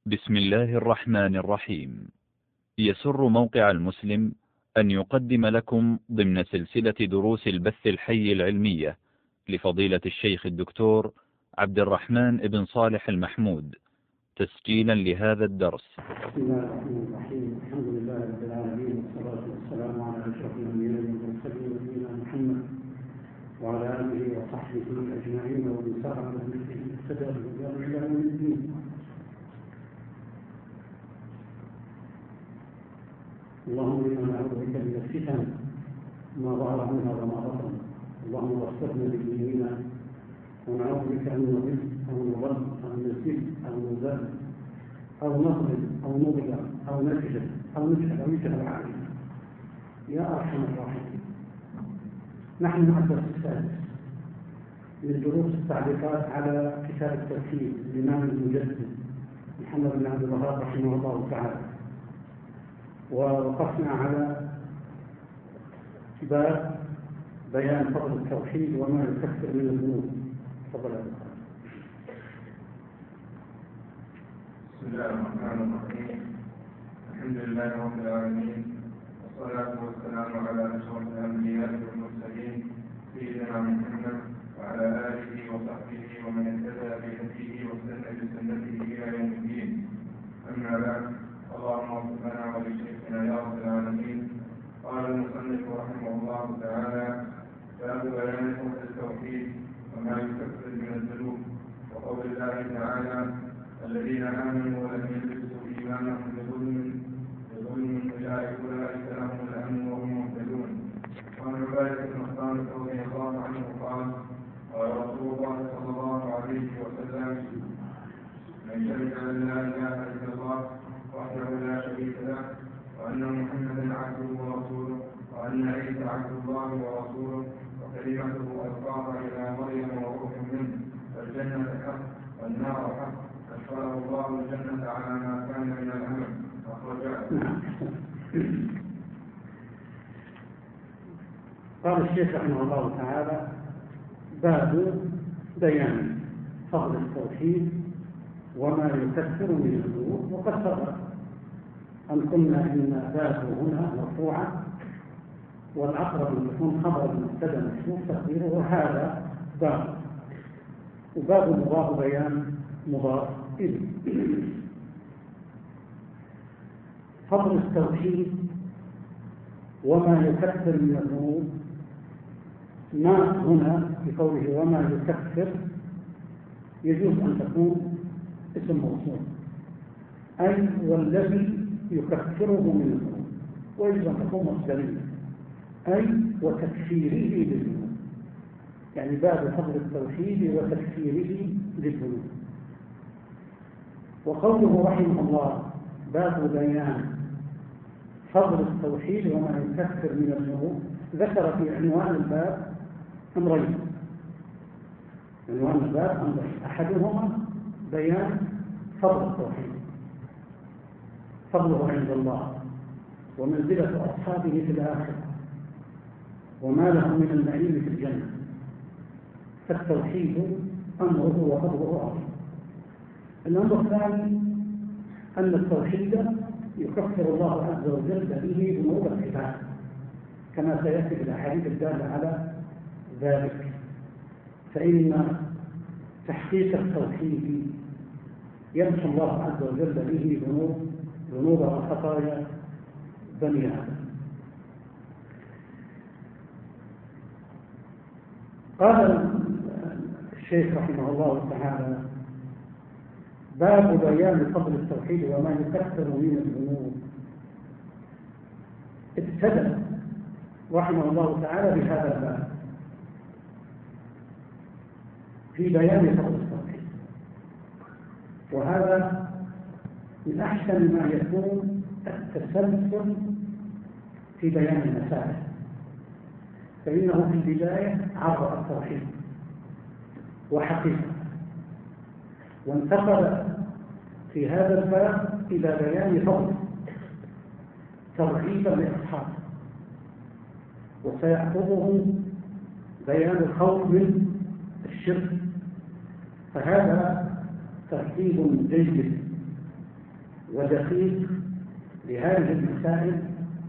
بسم الله الرحمن الرحيم. يسر موقع المسلم أن يقدم لكم ضمن سلسلة دروس البث الحي العلمية لفضيلة الشيخ الدكتور عبد الرحمن بن صالح المحمود تسجيلا لهذا الدرس. بسم الله الرحمن الرحيم. الحمد لله رب العالمين، والصلاة والسلام على أشرف الأنبياء والمرسلين نبينا محمد وعلى آله وصحبه أجمعين ومن سار على نهجه اهتدى بهداه إلى يوم الدين. اللهم إنا نعوذ بك من الفتن ما ظهر منها وما بطن، اللهم وفقنا بديننا ونعوذ بك أن نضل أو نضل أو نزل أو نزل أو نظلم أو نضل أو نجهل أو يجهل علينا يا أرحم الراحمين. نحن مع الدرس السادس من دروس التعليقات على كتاب التوحيد للإمام المجدد محمد بن عبد الوهاب رحمه الله تعالى، ووقفنا على باب بيان فضل التوحيد وما يكفر من الذنوب. تفضل يا دكتور. بسم الله الرحمن الرحيم. الحمد لله رب العالمين، والصلاة والسلام على أشرف الأنبياء والمرسلين سيدنا محمد وعلى آله وصحبه ومن اهتدى بهديه واستنى بسنته إلى يوم الدين. أما بعد، اللهم اغفر لنا ولشيخنا يا رب العالمين. قال المصنف رحمه الله تعالى: باب بيان فضل التوحيد وما يكفر من الذنوب، وقول الله تعالى: الذين آمنوا ولم يلبسوا إيمانهم بظلم أولئك لهم الأمن وهم مهتدون. وعن عبادة بن الصامت رضي الله عنه قال: قال رسول الله صلى الله عليه وسلم: من شهد أن لا إله إلا الله وحده لا شريك له، وأن محمدا عبده ورسوله، وأن عيسى عبد الله ورسوله وكلمته ألقاها إلى مريم وروح منه، فالجنة حق والنار حق، أدخله الله الجنة على ما كان من العمل. قال الشيخ رحمه الله تعالى: باب بيان فضل التوحيد وما يكفر من الذنوب. وقد سبق أن قلنا إن باب هنا مرفوعة، والأقرب أن يكون خبر مبتدأ محذوف تقديره هذا باب، وباب مضاف بيان مضاف إليه. فضل التوحيد وما يكفر من الذنوب، ما هنا بقوله وما يكفر يجوز أن تكون اسم موصول، أي والذي يكفره من الذنوب، ويجب أن تكون مصدرية، أي وتكفيره للذنوب، يعني باب فضل التوحيد وتكفيره للذنوب. وقوله رحمه الله باب بيان فضل التوحيد وما يكفر من الذنوب، ذكر في عنوان الباب أمرين. عنوان الباب أمرين، أحدهما بيان فضل التوحيد، فضله عند الله ومنزلة أصحابه في الآخرة وما لهم من النعيم في الجنة، فالتوحيد أمره وفضله عظيم. الأمر الثاني أن التوحيد يكفر الله عز وجل به ذنوب العباد، كما سيأتي في الأحاديث الدالة على ذلك. فإن تحقيق التوحيد يمحو الله عز وجل به ذنوب وخطايا بني آدم. قال الشيخ رحمه الله تعالى: باب بيان فضل التوحيد وما يكفر من الذنوب. ابتدأ رحمه الله تعالى بهذا الباب في بيان فضل التوحيد، وهذا من أحسن ما يكون التسلسل في بيان المسائل، فإنه في البداية عرف التوحيد وحقيقة، وانتقل في هذا الباب إلى بيان فضل ترغيبا لأصحابه، وسيأخذه بيان الخوف من الشرك، فهذا ترتيب جيد ودقيق لهذه المسائل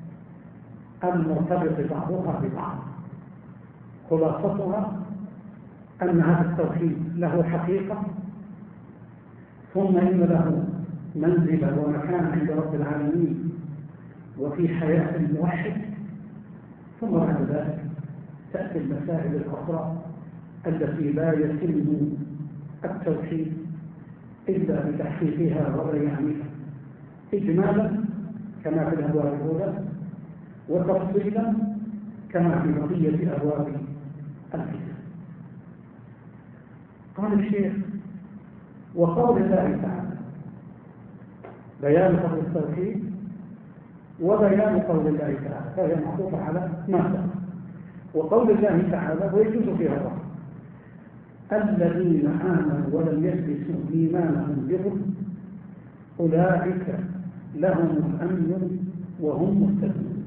المرتبط بعضها ببعض. خلاصتها أن هذا التوحيد له حقيقة، ثم إن له منزلة ومكان عند رب العالمين وفي حياة الموحد، ثم بعد ذلك تأتي المسائل الأخرى التي لا يتم التوحيد إلا بتحقيقها وبيانها إجمالا كما في الأبواب الأولى، وتفصيلا كما في بقية أبواب الكتاب. قال الشيخ: وقول الله تعالى بيان فضل التوحيد وبيان قول الله تعالى، فهي معطوفة على ما سبق. وقول الله تعالى ويجوز فيها الرحمة: الذين آمنوا ولم يلبسوا إيمانهم بظلم أولئك لهم الأمن وهم مهتدون.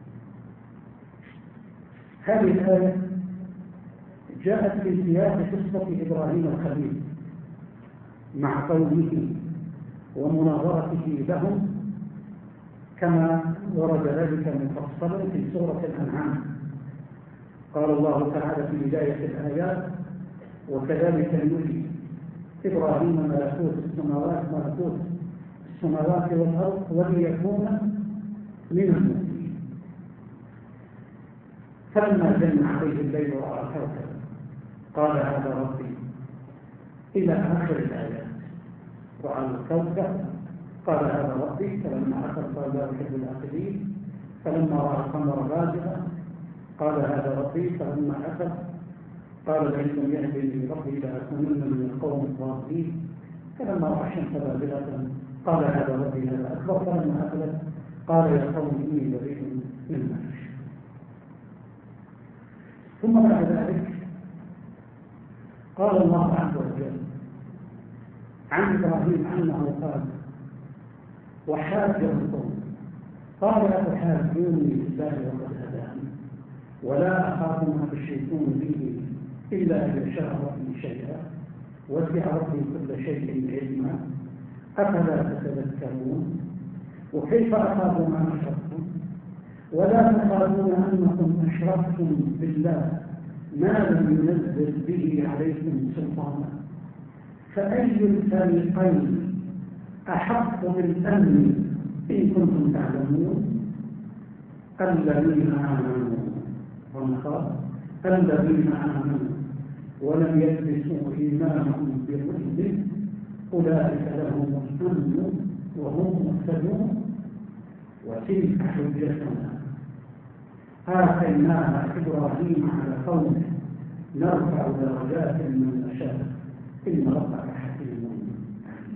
هذه الآية جاءت في سياق قصة إبراهيم الخليل مع قومه ومناظرته لهم، كما ورد ذلك مفصلا في سورة الأنعام. قال الله تعالى في بداية الآيات: وكذلك نري إبراهيم ملكوت السماوات والأرض وليكون من المؤمنين. فلما جن عليه الليل رأى كوكبا قال هذا ربي، إلى آخر الآيات. رأى الكوكب قال هذا ربي، فلما أخذ قال لا أحب الآخرين. فلما رأى القمر بازغا قال هذا ربي، فلما أخذ قال لئن لم يهدني ربي لأكونن من القوم الضالين. فلما رأى الشمس بازغة قال هذا ربي هذا أكبر. فلما أخذت قال يا قوم إني بريء مما تشركون. ثم بعد ذلك قال الله عز وجل عن إبراهيم أنه قال وحاجه القوم قال أتحاجوني بالله وقد هداني ولا أخاف ما تشركون به إلا أن يشاء ربي شيئا وسع ربي كل شيء علما أفلا تتذكرون. وكيف أخاف ما أشركتم ولا تخافون أنكم أشركتم بالله ما لم ينزل به عليكم سلطانا فأي الفريقين أحق بالأمن إن كنتم تعلمون. الذين آمنوا ولم يلبسوا إيمانهم بظلم أولئك لهم الأمن وهم مهتدون. وتلك حجتنا آتيناها إبراهيم على قومه نرفع درجات من نشاء إن ربك حكيم عليم.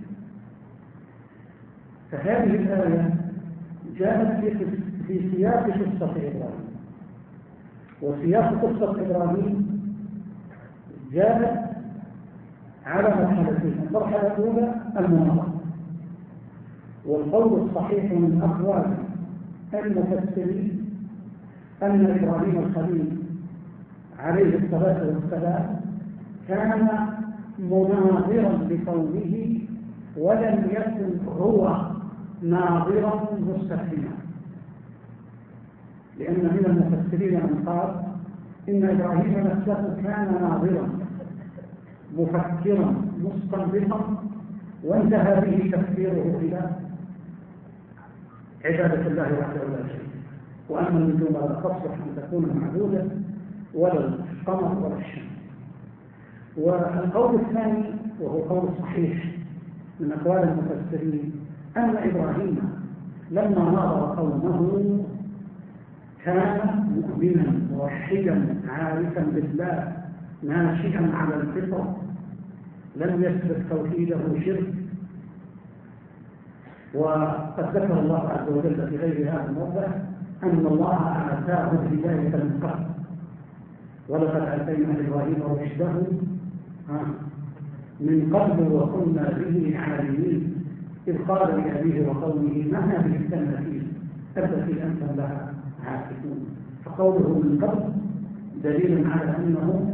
فهذه الآية جاءت في سياق قصة إبراهيم، وسياق قصة إبراهيم جاءت على مرحلتين. المرحلة الأولى المناظرة، والقول الصحيح من أقوال المفسرين أن إبراهيم الخليل عليه الصلاة والسلام كان مناظرا لقومه ولم يكن هو ناظرا مستفهما، لأن من المفسرين من قال إن إبراهيم نفسه كان ناظرا مفكرا مستنبطا وانتهى به تفكيره إلى عبادة الله وحده لا شريك، وأما النجوم لا تصلح أن تكون معبودة ولا القمر ولا الشمس. والقول الثاني وهو قول صحيح من أقوال المفسرين أن إبراهيم لما ناظر قومه كان مؤمنا موحدا عارفا بالله ناشئا على الفطرة لم يسبق توحيده شرك. وقد ذكر الله عز وجل في غير هذا الموضع أن الله آتاه الهداية من قبل ولقد آتينا إبراهيم رشده من قبل وكنا به عالمين إذ قال لأبيه وقومه ما هذه التماثيل التي أنتم لها عاكفون. فقوله من قبل دليل على أنه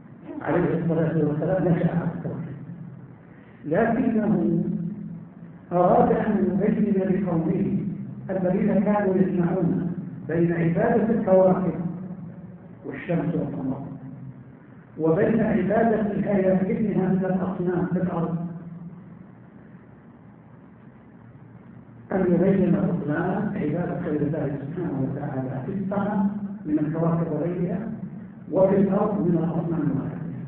عليه الصلاة والسلام نشأ على التوحيد، لكنه أراد أن يبين لقومه الذين كانوا يجمعون بين عبادة الكواكب والشمس والقمر وبين عبادة هياكلها من الأصنام في الأرض، أن يبين الأصنام عبادة غير الله سبحانه وتعالى في السماء من الكواكب وغيرها وفي الأرض من الأصنام وغيرها.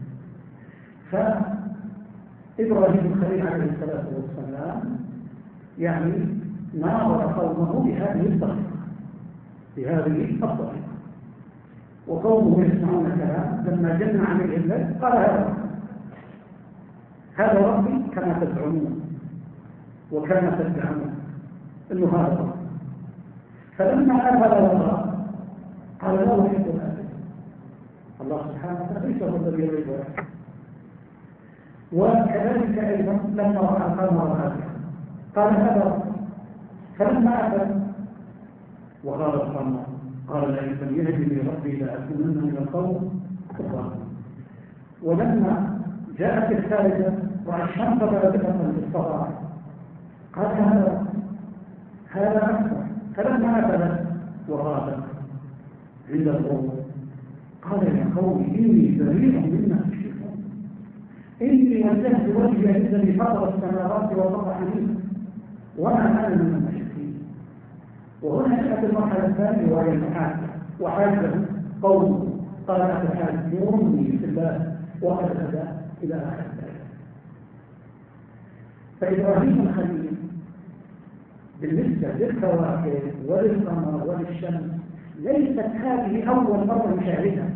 فإبراهيم الخليل عليه الصلاة والسلام يعني ناظر قومه بهذه الطريقة، وقومه يسمعون كلام. لما جن عليه الليل قال هذا ربي كما تزعمون وكما تدعون انه هذا ربي. فلما افل وراء قال لا يحب الآخر، الله سبحانه وتعالى ليس هو الذي يريد الآخر. وكذلك ايضا لما راى القمر قال هذا ربي. فلما افل وقال القمر قال لئن يهدني ربي لأكونن من القوم الظالمين. ولما جاءت الثالثة والشمس بارزة في الصباح قال هذا أكبر. فلما أفلت وغابت عند الغروب قال يا قوم إني بريء مما تشركون، إني وجهت وجهي للذي فطر السماوات والأرض حنيفا وما أنا من المشركين. وهنا جاءت المرحلة الثانية وهي المحاكمة، وحاجه قومه قال أتحاجوني في الله وقد هدى إلى آخر الآية. فإبراهيم الخليل بالنسبة للكواكب وللقمر وللشمس ليست هذه أول مرة يشاهدها.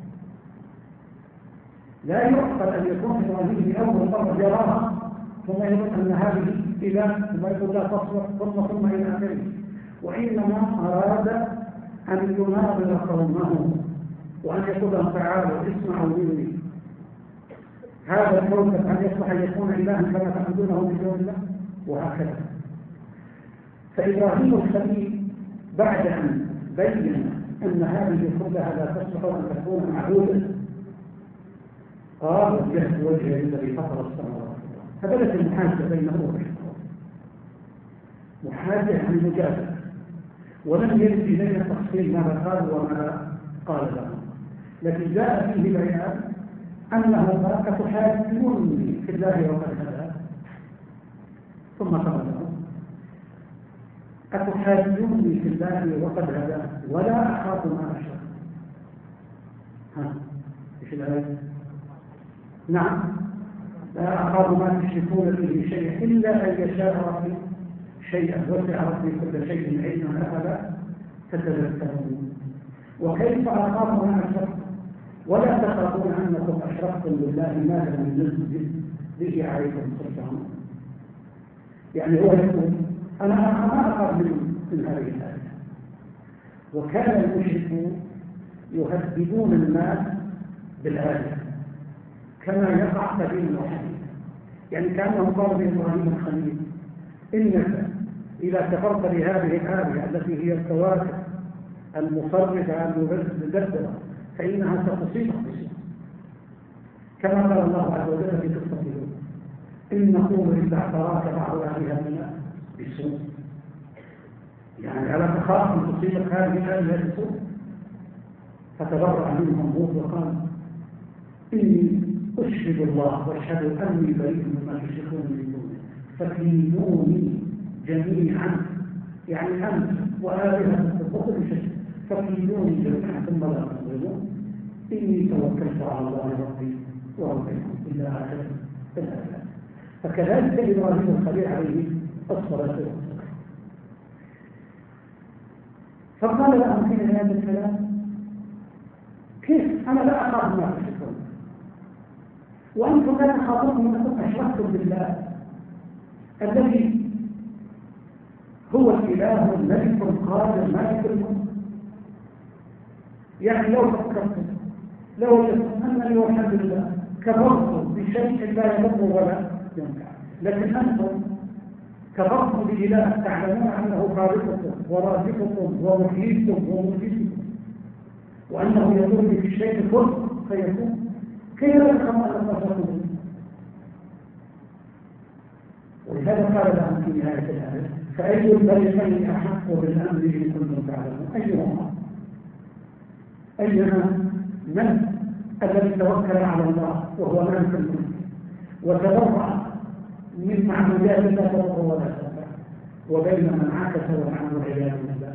لا يعقل أن يكون إبراهيم أول مرة يراها ثم يقول أن هذه إله ثم يقول لا تصلح ثم إلى آخره، وإنما أراد أن يناظر قومه وأن يقول لهم تعالوا اسمعوا مني، هذا الكوكب أن يصلح أن يكون إلها كما تعبدونه من دون الله، وهكذا. فإبراهيم الخليل بعد أن بين أن هذه كلها لا تصلح أن تكون معبودة قال وجهت وجهي للذي فطر السماوات. فبدت المحاجة بينه وبين محاجة عن المجادلة، ولم يرد إلينا تفصيل ماذا قال وماذا قال له، لكن جاء فيه بيان أنه تحاجوني في الله وقد هدى. ثم قال له أتحاجوني في الله وقد هدى ولا أخاف ما أشرك. إيش الآية؟ نعم، لا أخاف ما تشركون به شيئا إلا أن يشاء ربي شيئا وسع ربي كل شيء علما أفلا تتذكرون. وكيف أخاف ما أشركتم ولا تخافون أنكم أشركتم بالله ما لم ينزل به عليكم سلطانا. يعني هو يقول أنا ما أخاف من هذه الآية. وكان المشركون يهددون الناس بالآية كما يقع سبيل الوحيد، يعني كأنهم قالوا بإبراهيم الخليل إنك إذا كفرت بهذه الآية التي هي الكواكب المصرفة المدبرة فإنها ستصيبك بسوء، كما قال الله عز وجل في قصة هود إن نقول إلا اعتراك بعض آلهتنا بسوء، يعني ألا تخاف أن تصيبك هذه الآية بسوء. فتبرأ منهم هود وقال إني أشهد الله واشهد أني بريء مما تشركون من دونه فكيدوني جميعا، يعني أنت وآلهتكم وكل شيء فكيدوني جميعا ثم لا تظلمون إني توكلت على الله ربي وربكم إلى آخر الآيات. فكذلك إبراهيم الخليل عليه الصلاة والسلام فقال له في هذا الكلام كيف أنا لا أخاف ما تشركون وأنتم لا تخافون أنكم أشركتم بالله الذي هو الإله الملك القادر مالك الملك. يعني لو فكرتم لو وجدتم أنني والحمد لله كفرتم بشيء لا يضر ولا ينفع، لكن أنتم كفرتم بإله تعلمون أنه خالقكم ورازقكم ومحييكم ومميتكم وأنه يضر بالشيء كله فيكون كيف يفهم أن الله يقول؟ ولهذا قال لهم في نهاية الآية فأي الفريقين أحق بالأمر إن كنتم تعلمون أيهما من الذي توكل على الله وهو مالك الملك وتبرع من معبودات لا تضر ولا تنفع وبين من عكس وعنه عياذ بالله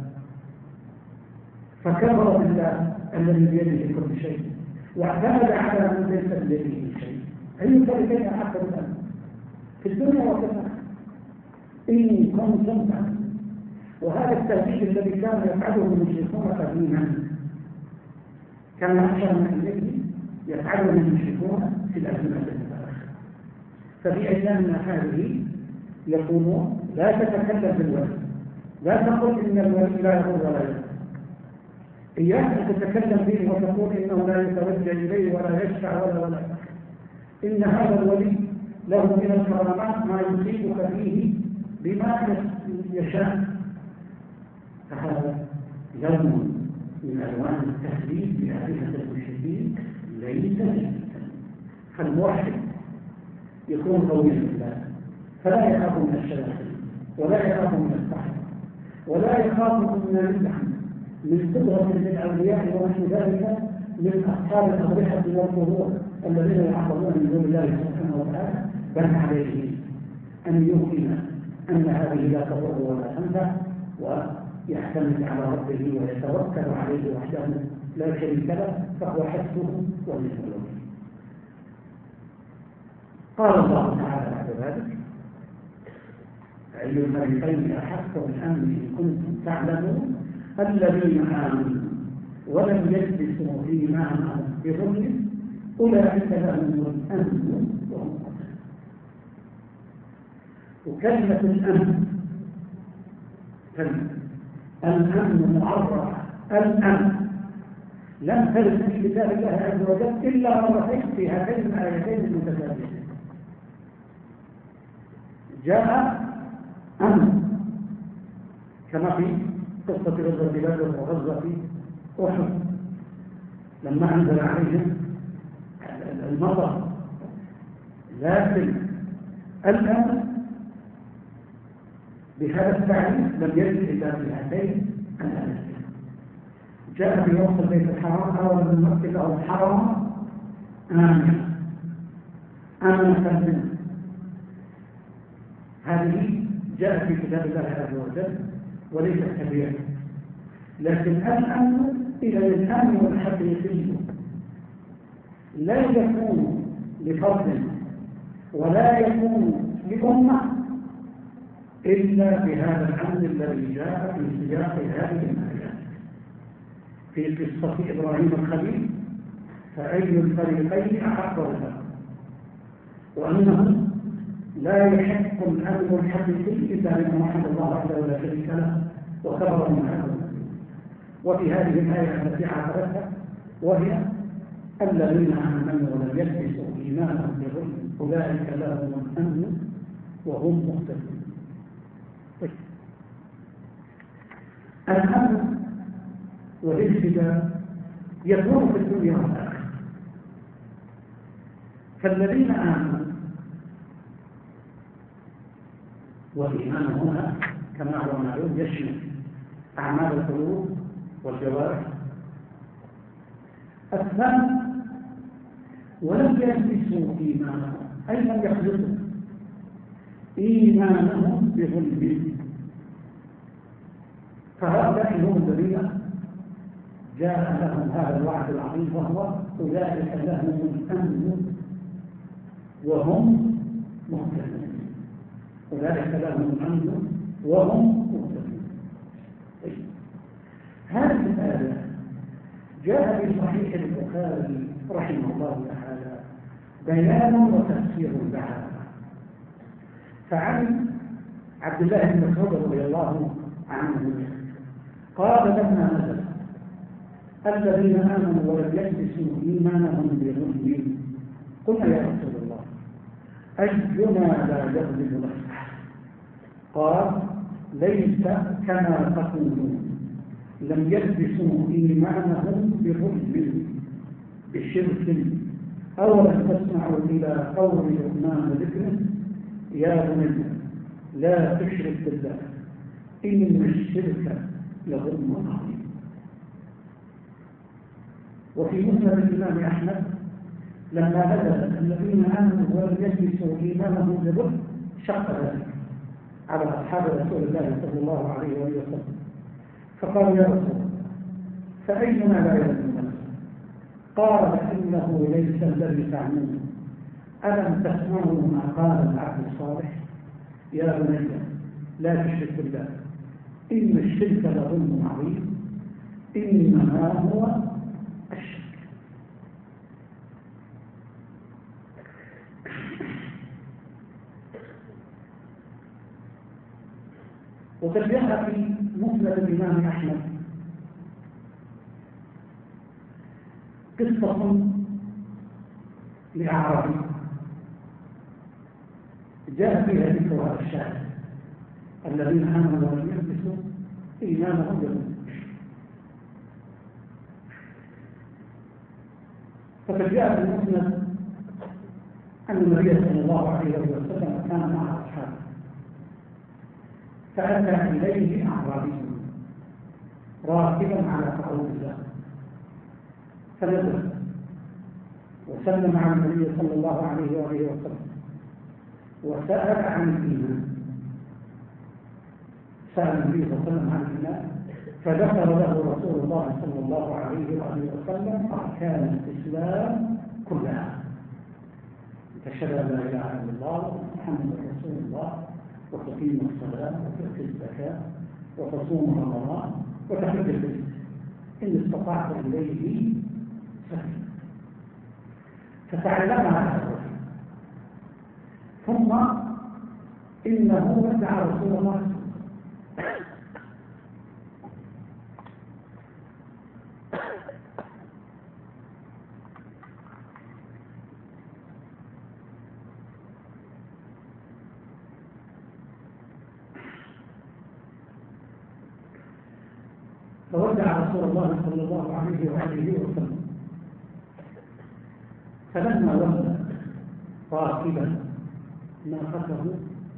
فكفر بالله الذي بيده كل شيء واعتمد على من ليس بيده شيء أي الفريقين أحق بالأمر في الدنيا والآخرة إن كنتم تعلمون. وهذا التهديد الذي كان يفعله المشركون قديما كما أشرنا إليه يفعله المشركون في الأزمة المتأخرة. ففي أيامنا هذه يقولون لا تتكلم بالولي، لا تقل إن الولي لا يضر ولا ينفع، إياك أن تتكلم به وتقول إنه لا يتوجه إليه ولا يشفع ولا إن هذا الولي له من الكرامات ما يصيبك فيه بما يشاء. فهذا لون من ألوان التهديد بآلهة المشركين ليس جيدا. فالموحد يكون قويا بالله فلا يخاف من الشياطين ولا يخاف من السحر ولا يخاف من الرزق من قدرة للأولياء ونحن ذلك من أصحاب الأضرحة والقبور الذين يعبدون من دون الله سبحانه وتعالى، بل عليه أن يمكن أن هذه لا تضر ولا تنفع ويعتمد على ربه ويتوكل عليه وحده لا شريك له فهو حسبه ونعم الوكيل. قال الله تعالى بعد ذلك أي الفريقين أحق بالأمن إن كنتم تعلمون الذين آمنوا ولم يلبسوا إيمانهم بظلم أولئك لهم الأمن وهم مهتدون. وكلمة الأمن معرفة الأمن لم ترد في كتاب الله عز وجل إلا مرتين في هاتين الآيتين المتتابعتين. جاء أمن كما في قصة غزوة بدر وغزوة أحد لما أنزل عليهم المطر، لكن الأمن بهذا التعريف لم يرد إلا في هاتين الآيتين. جاء في وصف البيت الحرام أو من مكة أو الحرام آمنة منه، هذه جاء في كتاب الله عز وجل وليس كبيرا. لكن الأمن إلى الأمن الحقيقي لا يكون لفرد ولا يكون لأمة إلا بهذا الأمن الذي جاء في سياق هذه الآيات. في قصة إبراهيم الخليل فأي الفريقين أحق بالأمن، وأنه لا يحق الأمن الحقيقي إلا لمن وحد الله وحده ولا شريك له وكبر من هذا. وفي هذه الآية التي عبرتها وهي الذين آمنوا ولم يلبسوا إيمانهم بظلم أولئك لهم الأمن وهم مهتدون. الأمن والاهتداء يكون في الدنيا والآخرة. فالذين آمنوا والإيمان هنا كما هو معلوم يشمل أعمال القلوب والجوارح. الثاني ولم يلبسوا إيمانهم أي لم يخلطوا إيمانهم بظلم، فهؤلاء هم الذين جاء لهم هذا الوعد العظيم وهو أولئك لهم الأمن وهم مهتدون. أولئك لهم الأمن وهم مهتدون. هذه الآية جاء في صحيح البخاري رحمه الله تعالى بيان وتفسير لها. فعن عبد الله بن مسعود رضي الله عنه قال لما نزل الذين آمنوا ولم يلبسوا إيمانهم بظلم قلنا يا رسول الله أينا لا يظلم نفسه؟ قال ليس كما تقولون لم يلبسوا إيمانهم بظلم بشرك. أولم تسمعوا إلى قول لقمان ذكره يا بني لا تشرك بالله إن الشرك لظلم عظيم. وفي مسند الإمام أحمد لما نزل الذين آمنوا ولم يلبسوا إيمانهم بظلم شق ذلك على أصحاب رسول الله صلى الله عليه وسلم، فقالوا يا رسول الله فأينا لا يظلم نفسه؟ قال إنه ليس الذي تعملون. ألم تسمعوا ما قال العبد الصالح؟ يا بني لا تشرك بالله إن الشرك لظلم عظيم إنما هو الشرك. وقد جاء في مسند الإمام أحمد قصة لأعرابي جاء فيها ذكر هذا الشاهد الذين آمنوا ولم يلبسوا إيمانهم بظلم. فقد جاء في المسند أن النبي صلى الله عليه وسلم كان مع أصحابه فأتى إليه أعرابي راكبا على قعود فنزل وسلم على النبي صلى الله عليه وسلم وسأل عن الإيمان. سأل النبي صلى الله عليه وسلم عن الإيمان فذكر له رسول الله صلى الله عليه وسلم أركان الإسلام كلها: تشهد أن لا إله إلا الله محمد رسول الله وتقيم الصلاة وتؤتي الزكاة وتصوم رمضان وتحج البيت إن استطعت إليه سبيلا. فتعلمها هذا الرجل ثم إنه ودع رسول الله فودع رسول الله صلى الله عليه وسلم. فلما ولى راكبا ناقته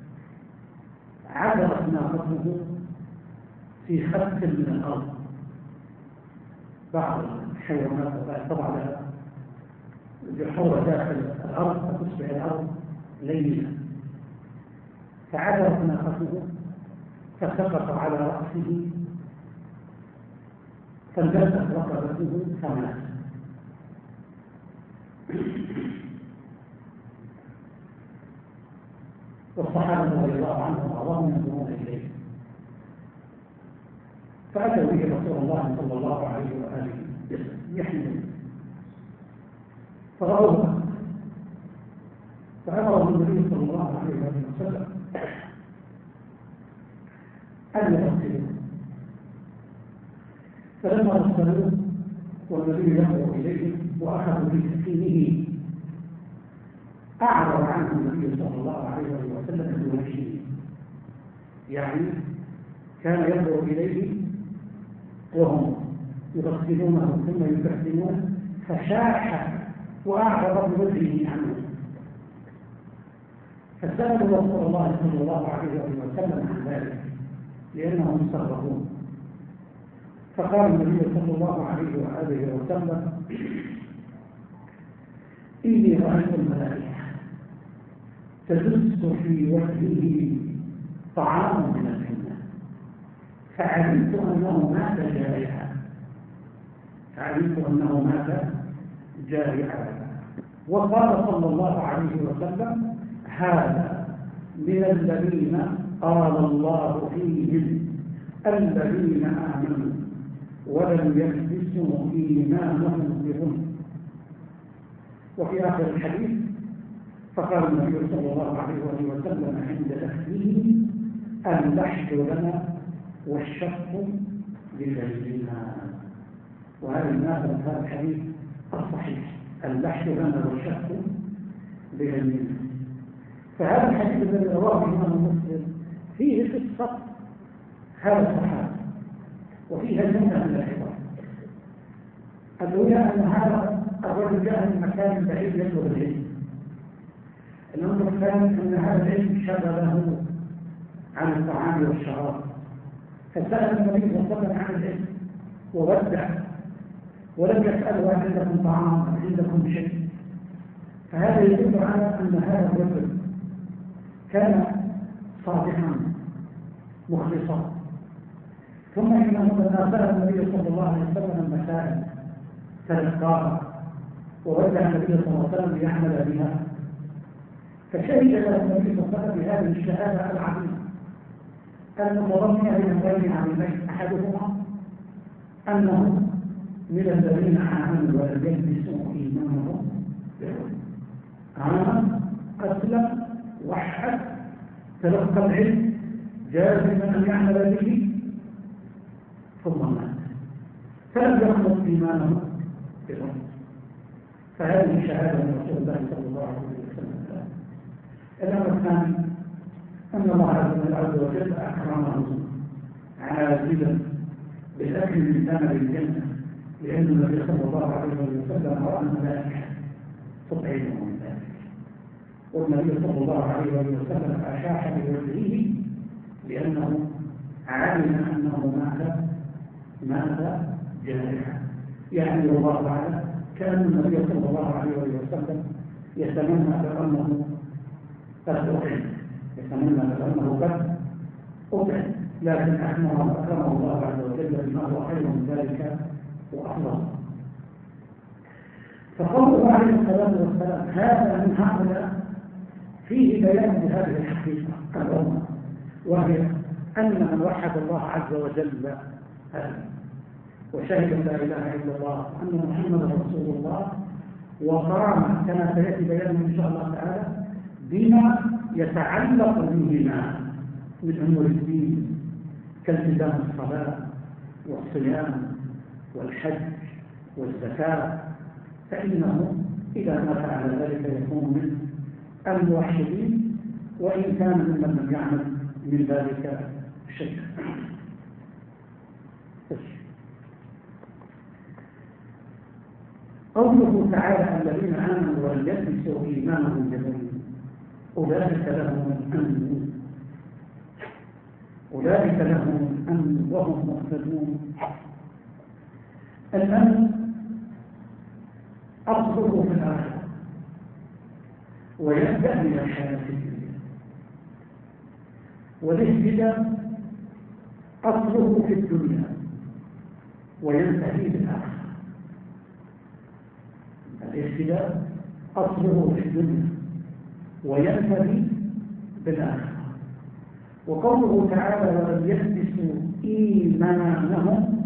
عبرت ناقته في خط من الأرض. بعض الحيوانات تضع لها جحور داخل الأرض فتصبح الأرض ليلة، فعبرت ناقته فسقط على رأسه فانجلت رقبته فمات. والصحابة رضي الله عنهم وأرضاهم ينظرون إليه فأتوا به رسول الله صلى الله عليه وآله يحمل فرأوه فأمره النبي صلى الله عليه وسلم أن يغسلوه. فلما رسلوه والنبي ينظر إليه وأخذوا بسكينه أعرض عنه النبي صلى الله عليه وسلم بوجهه، يعني كان ينظر إليه وهم يغسلونه ثم يكفنونه فشاح وأعرض بوجهه عنه. فسألوا رسول الله صلى الله عليه وسلم عن ذلك لأنهم استغربون. فقال النبي صلى الله عليه وسلم إني رأيت الملائكة تدس في وجهه طعام من الجنة فعلمت أنه مات جائعا. وقال صلى الله عليه وسلم هذا من الذين قال الله فيهم الذين آمنوا ولم يلبسوا إيمانهم بظلم. وفي آخر الحديث فقال النبي صلى الله عليه وسلم عند دفنه اللحد لنا والشق لغيرنا. وهذا الحديث الصحيح اللحد لنا والشق لغيرنا. فهذا الحديث الذي رواه الإمام مسلم فيه قصة هذا الصحابي وفيها جملة من العبر. الأولى أن هذا الرجل جاء من مكان بعيد يطلب العلم. الأمر الثاني أن هذا العلم شغله عن الطعام والشراب، فسأل النبي صلى الله عليه وسلم عن العلم وودع، ولم يسأله هل عندكم طعام أم عندكم شيء. فهذا يدل على أن هذا الرجل كان صادقا مخلصا. ثم إنه لما سأل النبي صلى الله عليه وسلم المسائل تلقاها وودع النبي صلى الله عليه وسلم ليعمل بها، فشهد له النبي صلى الله عليه وسلم بهذه الشهادة العظيمة المتضمنة لأمرين عظيمين، أحدهما أنه من الذين آمنوا ولم يلبسوا إيمانهم بظلم، آمن أسلم وحد تلقى العلم جازما أن يعمل به ثم مات فلم يخلص إيمانه بظلم. فهذه شهادة من رسول الله صلى الله عليه وسلم. الأمر الثاني أن الله عز وجل أكرمه عاجلا بالأكل من ثمر الجنة، لأن النبي صلى الله عليه وسلم رأى الملائكة تطعمه من ذلك، والنبي صلى الله عليه وسلم أشاح بوجهه لأنه علم أنه مات جارحا. يعني الله أعلم كان النبي صلى الله عليه وسلم يتمنى بأنه قد أطعم، يتمنى بأنه قد أطعم، لكن أكرمه الله عز وجل بما هو خير من ذلك وأفضل. فقوله عليه الصلاة والسلام هذا من هؤلاء فيه بيان لهذه الحقيقة العظمى، وهي أن من وحد الله عز وجل وشهد لا إله إلا الله وأن محمدا رسول الله وقام كما سيأتي بيانه إن شاء الله تعالى بما يتعلق بهما من أمور الدين كالتزام الصلاة والصيام والحج والزكاة، فإنه إذا ما فعل ذلك يكون من الموحدين، وإن كان ممن لم يعمل من ذلك شيء. قوله تعالى الذين آمنوا ولم يلبسوا إيمانهم بظلم أولئك لهم الأمن، أولئك لهم الأمن وهم مهتدون. الأمن أصله في الآخرة ويبدأ من الحياة الدنيا، والاهتداء أصله في الدنيا وينتهي بالآخرة. الاهتداء أصله في الدنيا وينتهي بالآخرة. وقوله تعالى ولم يلبسوا إيمانهم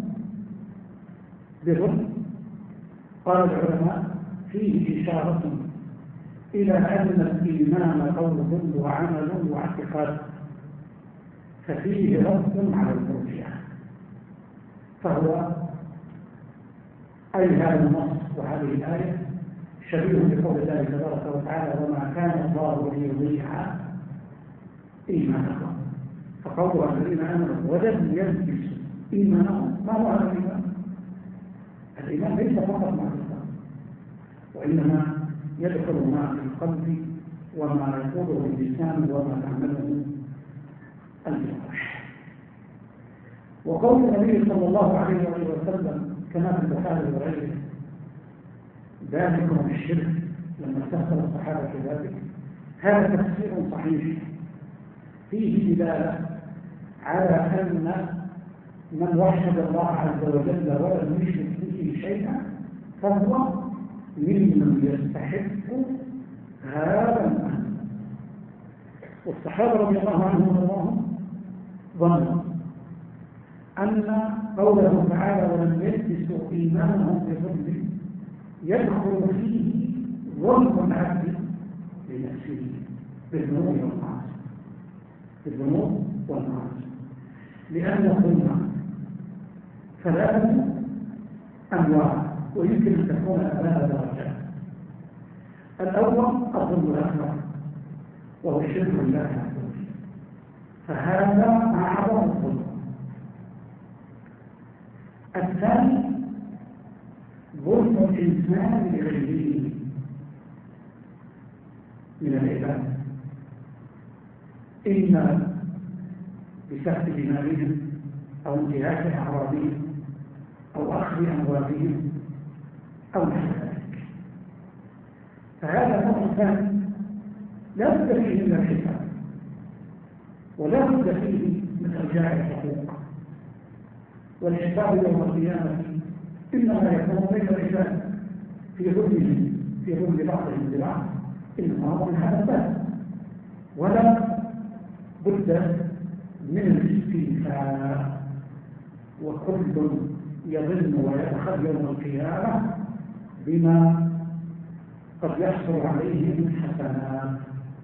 بظلم، قال العلماء فيه إشارة إلى أن الإيمان قول وعمل واعتقاد، ففيه رد على المرجئة، فهو أي هذا النص وهذه الآية شبيه بقول الله تبارك وتعالى وما كان الله ليضيع إيمانكم، فقولوا الذين آمنوا ولم يلبسوا إيمانهم. ما هو هذا الإيمان؟ الإيمان ليس فقط معرفة، وإنما يدخل ما في القلب وما يقوله اللسان وما تعمله الجوارح. وقول النبي صلى الله عليه وسلم كما في البخاري وغيره ذلكم الشرك لما استخدم الصحابة ذلك، هذا تفسير صحيح فيه دلالة على أن من وحد الله عز وجل ولم يشرك به شيئا فهو ممن يستحق هذا الأمر. والصحابة رضي الله عنهم ظنوا أن قوله تعالى ولم يلبسوا إيمانهم بظلم يدخل فيه ظلم العبد لنفسه بالذنوب والمعاصي، لأن الظلم ثلاثة أنواع ويمكن أن تكون أبناء درجات. الأول الظلم الأكبر وهو الشرك بالله عز وجل، فهذا أعظم الظلم. الثاني ظلم الإنسان لغيره من العباد، إما بسفك دمائهم أو انتهاك أعراضهم أو أخذ أموالهم أو نحو ذلك. فهذا نوع ثاني لا بد فيه من الحساب، ولا بد فيه من إرجاع الحقوق، والحساب يوم القيامة إنما يكون بين العباد في ظلم بعضهم ببعض، إنما هو من هذا الباب، ولا بد من الاستيفاء، وكل يظن ويأخذ يوم القيامة بما قد يحصل عليه من حسنات.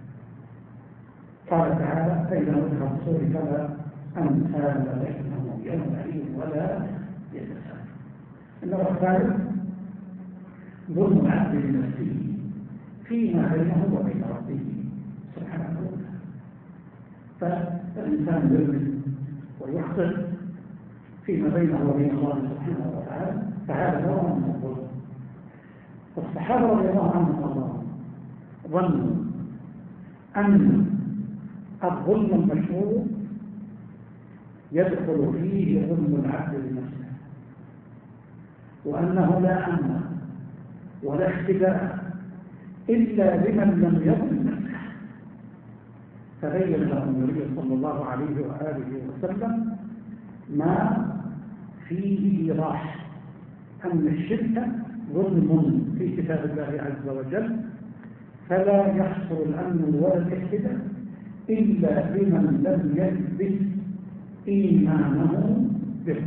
قال تعالى: فإذا نفخ في الصور فلا أنساب بينهم يومئذ ولا يتساءلون. النوع الثالث ظلم العبد لنفسه فيما بينه وبين ربه سبحانه وتعالى. فالإنسان يظلم ويخطئ فيما بينه وبين الله سبحانه وتعالى، فهذا نوع من الظلم. والصحابة رضي الله عنهم ظنوا أن الظلم المشروع يدخل فيه ظلم العبد لنفسه، وأنه لا أمن ولا اختباء إلا لمن لم يظلم نفسه. فبين لهم النبي صلى الله عليه وآله وسلم ما فيه إيضاح أن الشرك ظلم في كتاب الله عز وجل، فلا يحصل الأمن ولا الاهتداء إلا لمن لم يثبت إيمانه به.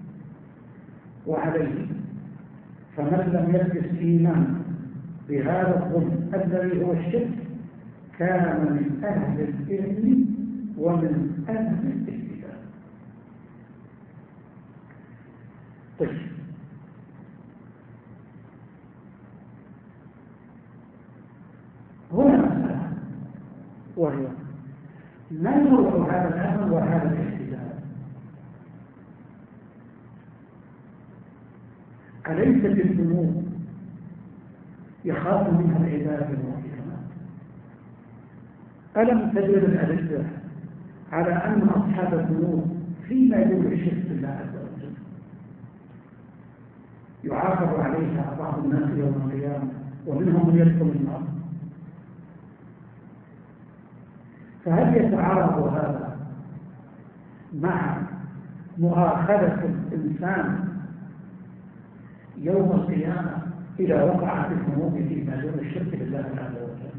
وعليه فمن لم يثبت إيمانه بهذا الظلم الذي هو الشرك كان من أهل الإثم ومن أهل الاهتداء. طيب، هنا مسألة، وهي ما نوع هذا الأمن وهذا الاهتداء؟ أليست الذنوب يخاف منها العباد والحكماء؟ ألم تجد الأدلة على أن أصحاب الذنوب فيما يدل الشرك بالله عز وجل يعاقب عليها بعض الناس يوم القيامة، ومنهم من يدخل النار؟ فهل يتعارض هذا مع مؤاخذة الإنسان يوم القيامة إذا وقع في الذنوب فيما دون الشرك بالله عز وجل؟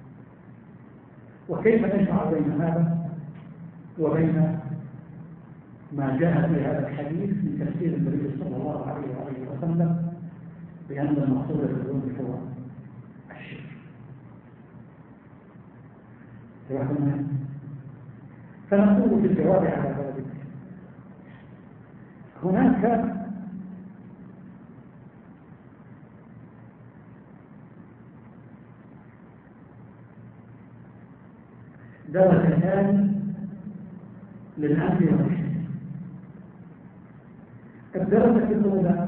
وكيف نجمع بين هذا وبين ما جاء في هذا الحديث من تفسير النبي صلى الله عليه وآله وسلم بأن المقصود بالذنوب هو الشرك؟ فنقول في الجواب على ذلك هناك درجتان للأمن والإحسان. الدرجة الأولى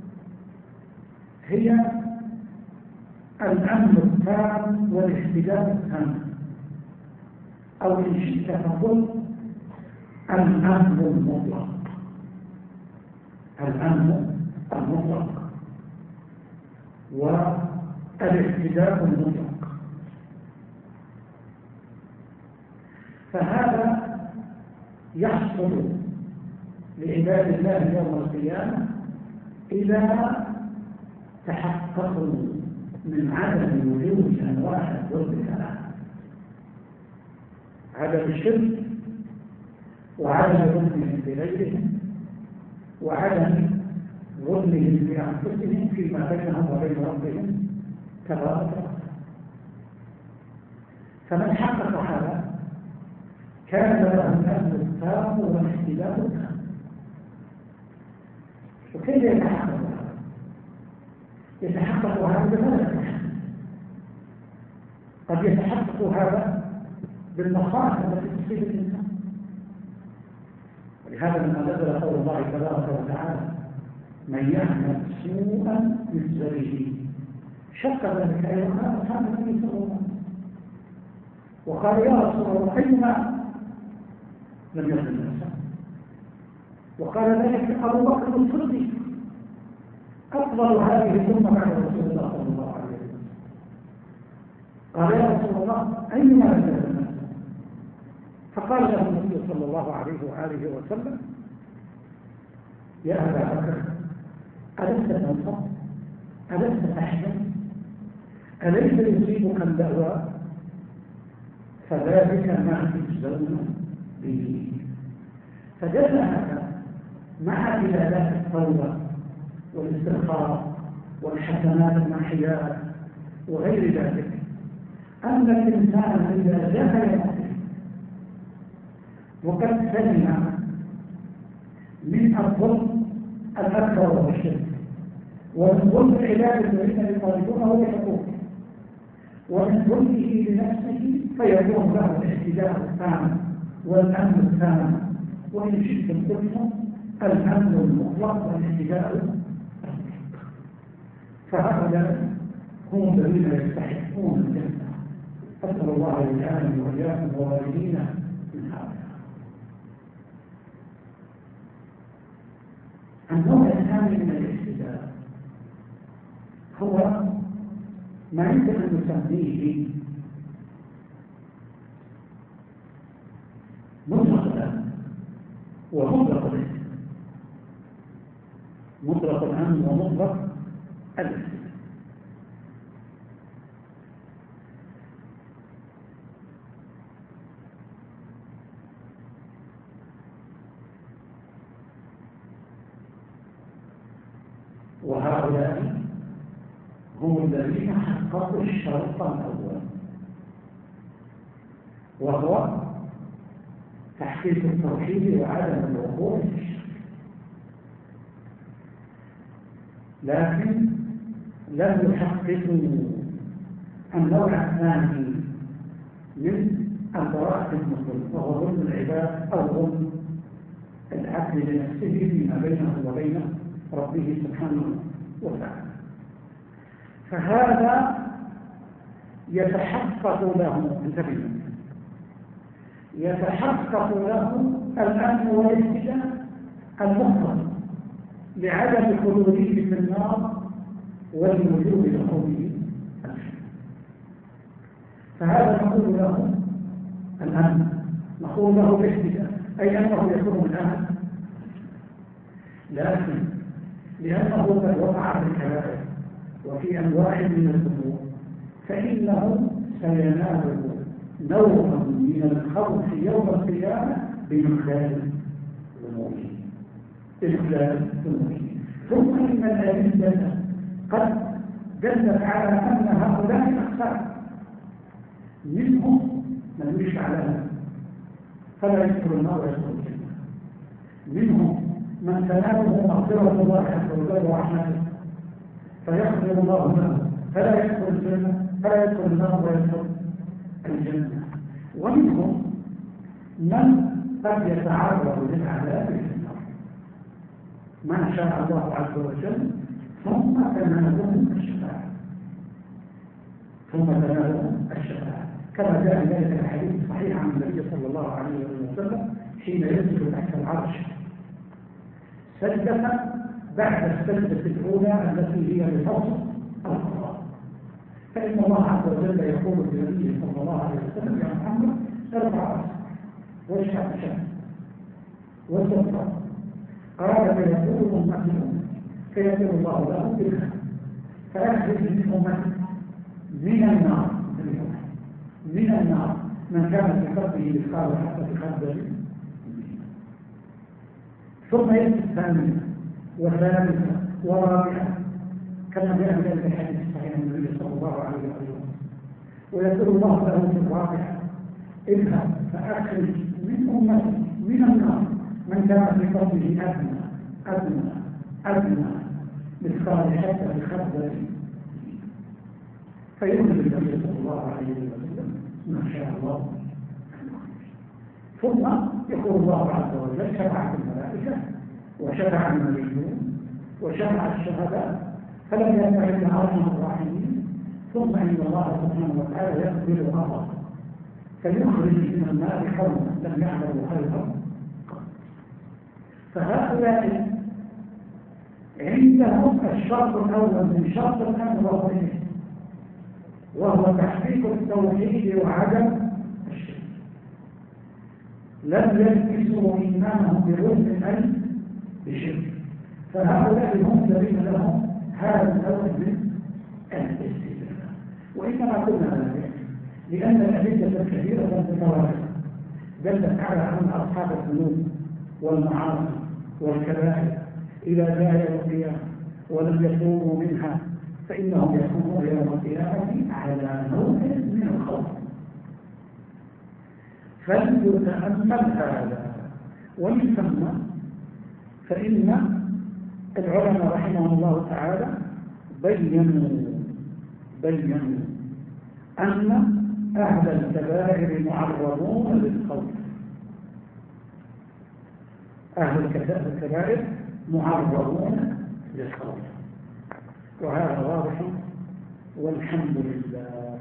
هي الأمن التام والاهتداء التام، أو إن شئت فقل الأمن المطلق. الأمن المطلق والاهتداء المطلق. فهذا يحصل لعباد الله يوم القيامة إذا تحققوا من عدم وجود أنواع الظلم الثلاثة: عدم الشرك، وعدم ظلمهم بغيرهم، وعدم ظلمهم بأنفسهم فيما بينهم وبين ربهم تبارك وتعالى. فمن حقق هذا كان له الأمن التام والاهتداء التام. وكيف يتحقق هذا؟ يتحقق هذا بماذا؟ قد يتحقق هذا بالمصالح التي تصيب الإنسان. ولهذا لما نزل قول الله تبارك وتعالى: من يعمل سوءا يجزه، شق ذلك أيضا أصحاب النبي صلى الله عليه وسلم وقال: يا رسول الله، أيما لم يظلم نفسه. وقال ذلك أبو بكر الصديق أفضل هذه الأمة بعد رسول الله صلى الله عليه وسلم. قال يا رسول الله أيما لم يظلم نفسه؟ فقال له النبي صلى الله عليه وآله وسلم يا أبا بكر ألست تنصر؟ ألست تحزن؟ أليس يصيبك البأواء؟ فذلك ما تجزون به. فدل هذا مع دلالات التوبة والاستغفار والحسنات المحيات وغير ذلك أن الإنسان إذا جاء يموته وقد سلم من الظلم الأكبر والشرك ومن ظلم العباد الذين يطالبونه ويحقوه ومن ظلمه لنفسه فيكون له الاهتداء التام والأمن التام، وإن شئتم قلتم الأمن المطلق والاهتداء. فهؤلاء هم الذين يستحقون الجنة. أسأل الله يجعلني وإياكم ووالدينا من هذا. النوع الثاني من الاهتداء هو ما يمكن أن نسميه مطلق الأمن ومطلق الاهتداء. مطلق الأمن ومطلق الاهتداء. وهؤلاء هم الذين حققوا الشرط الأول، وهو تحقيق التوحيد وعدم الوقوع في الشرك. لكن لم يحققوا النوع الثاني من البراءة المطلق، وهو ظلم العباد أو ظلم العبد لنفسه فيما بينه وبين ربه سبحانه وتعالى. فهذا يتحقق له الأمن والاهتداء المطلق لعدم خلوده في النار ولوجوب دخوله الجنة. فهذا نقول له الأمن، نقول له الاهتداء، أي أنه يكون الأمن. لكن لأنه قد وقع في الكبائر وفي أنواع من الذنوب فإنه سينال نوعا من الخوف يوم القيامة بإخلال ذنوبه. ثم إن الأدلة قد دلت على أن هؤلاء أقسام، منهم من يشفع لها فلا يدخل النار ويدخل الجنة، منهم من تناله مغفرة الله عز وجل ورحمته فيغفر الله له فلا يدخل الجنة فلا يدخل النار ويدخل الجنة، ومنهم من قد يتعرض للعذاب في النار ما شاء الله عز وجل ثم تنالهم الشفاعة كما جاء ذلك الحديث الصحيح عن النبي صلى الله عليه وسلم حين يسجد تحت العرش سجدة بعد السجدة الأولى التي هي لفصل القرآن، فإن الله عز وجل يقول للنبي صلى الله عليه وسلم يا محمد ارفع رأسك واشفع شأنك وتبقى قال فيقول أمتي فيقول الله له بها فيخرج من أمتي من النار من كان في قلبه مثقال حتى في خردل، ثم يأتي الثانية وثالثة ورابعة كما جاء ذلك الحديث الصحيح عن النبي صلى الله عليه وسلم، ويقول الله له في الرابعة اذهب فأخرج من أمتي من النار من كان في قلبه أدنى مثقال حتى في خردل، فيقول النبي صلى الله عليه وسلم ما شاء الله. ثم يقول الله عز وجل شفعت الملائكة وشفع النبيون وشفع الشهداء فلم ينفع إلا أرحم الراحمين، ثم إن الله سبحانه وتعالى يقبل أمره فيخرج من النار قوما لم يعملوا خيرا. فهؤلاء عندهم الشرط الأول من شرط الأمن والخير، وهو تحقيق التوحيد وعدم الشرك. لم يلبسوا إيمانهم بظلم أي بشرك، فهؤلاء هم الذين لهم هذا النوع من الاستثناء. وإنما قلنا ذلك لأن الأدلة الكثيرة متواترة دلت على أن أصحاب الذنوب والمعاصي والكبائر إذا جاء يوم القيامة ولم يتوبوا منها فإنهم يكونون يوم القيامة على نوع من الخوف. فليتأمل هذا. ومن ثم فإن العلماء رحمهم الله تعالى بينوا أن أهل الكبائر معرضون للخوف. أهل الكبائر معرضون للخوف، وهذا واضح والحمد لله.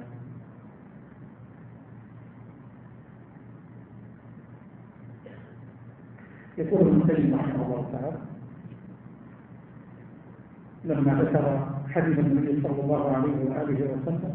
يقول ابن القيم رحمه الله تعالى لما ذكر حديث النبي صلى الله عليه وآله وسلم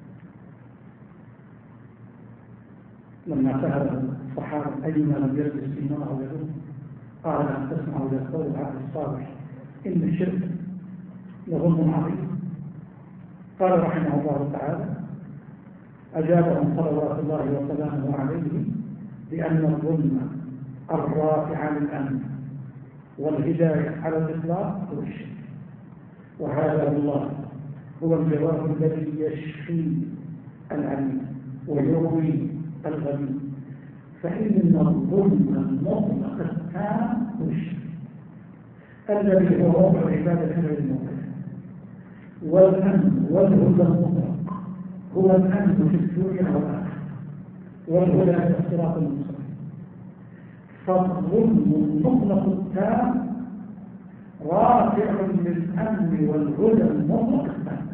لما سأل الصحابة أيما لم يلبس إيمانه يدوم قال أن تسمعوا لقول العبد الصالح إن الشرك لظلم عظيم. قال رحمه الله تعالى أجابهم صلوات الله وسلامه عليه بأن الظلم الرافع للأمن والهداية على الإطلاق هو الشرك، وهذا والله هو الجواب الذي يشفي العليم ويروي الغني. فإن الظلم المطلق التام هو الشرك الذي هو موضع عبادة غير المطلق، والأمن والهدى المطلق هو الأمن في الدنيا والآخرة والهدى في الصراط المستقيم. فالظلم المطلق التام رافع للأمن والهدى المطلق التام،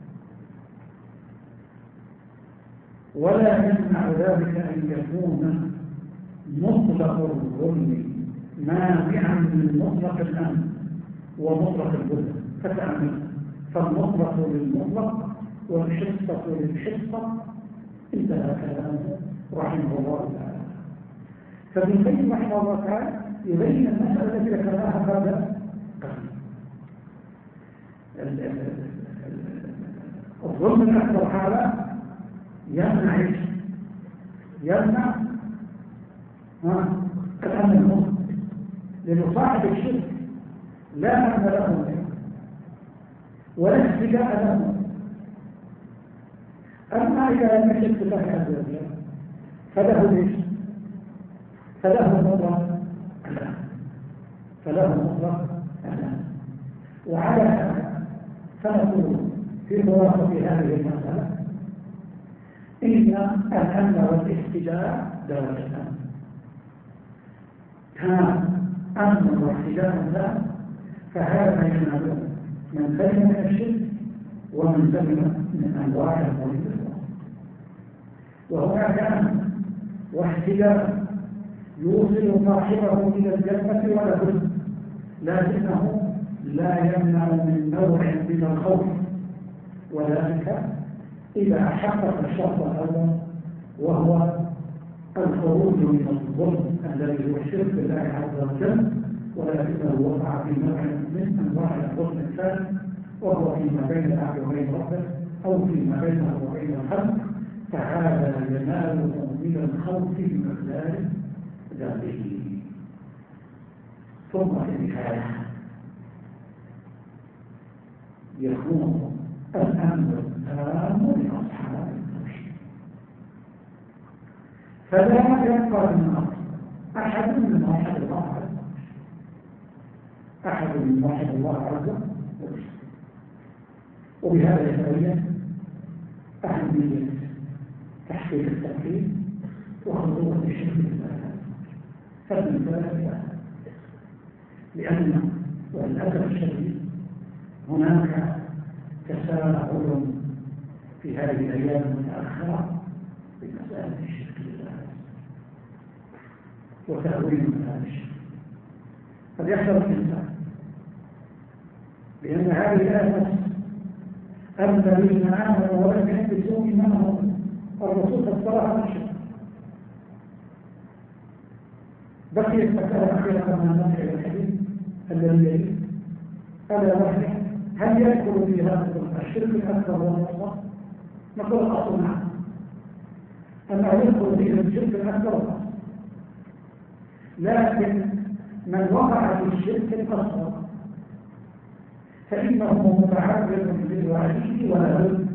ولا يمنع ذلك أن يكون مطلق الظلم مانعا من مطلق الأمن ومطلق الهدى. فتأمل، فالمطلق للمطلق والحصة للحصة. انتهى كلامه رحمه الله تعالى. فابن القيم رحمه الله تعالى يبين المسألة التي ذكرناها هذا الظلم الأكبر حالة يمنع الأمن المطلق، لأن صاحب الشرك لا أمن له ولا استجاء له. أما إذا لم يشرك الله عز وجل فله ليش؟ فله مطلق الأمن. وعلى هذا فنقول في خلاصة هذه المسألة إن الأمن والاستجاء درجتان، كان أمن واستجاء له فهذا يشمل من سلم من الشرك ومن سلم من أنواع المريض. وهناك أمن واحتجاج يوصل صاحبه إلى الجنة ولا بد، لكنه لا يمنع من نوع من الخوف، وذلك إذا حقق الشرط الأول وهو الخروج من الظلم الذي هو الشرك بالله عز وجل، ولكنه وقع في نوع من أنواع الظلم الثاني وهو فيما بين العبد وبين ربه أو فيما بينه وبين الخلق، فهذا يناله من الخوف بمقدار ذاته. ثم في النهاية يكون الأمر التام لأصحاب التوحيد، فلا يبقى من أصل أحد من واحد الله عز وجل، أحد من واحد الله عز وجل. وبهذا يتبين أهمية تحقيق التوحيد وخطوة الشرك بالله، فالمثال لأن والأسف الشديد هناك تساهل في هذه الأيام المتأخرة بمسألة الشرك وتأويل من هذا الشيء. فليحذر الإنسان، لأن هذه الآية الذين آمنوا ولم يلبسوا إيمانهم الرسول فسرها بالشرك. بقيت مسألة أخيرة من نرجع إلى الحديث الذي يليه، ألا وهي هل يدخل في هذا الشرك الأكبر والأصغر؟ نقول الأصل نعم، أنه يدخل في الشرك الأكبر والأصغر، لكن من وقع في الشرك الأصغر فإنه متعرض للوعيد والهدم،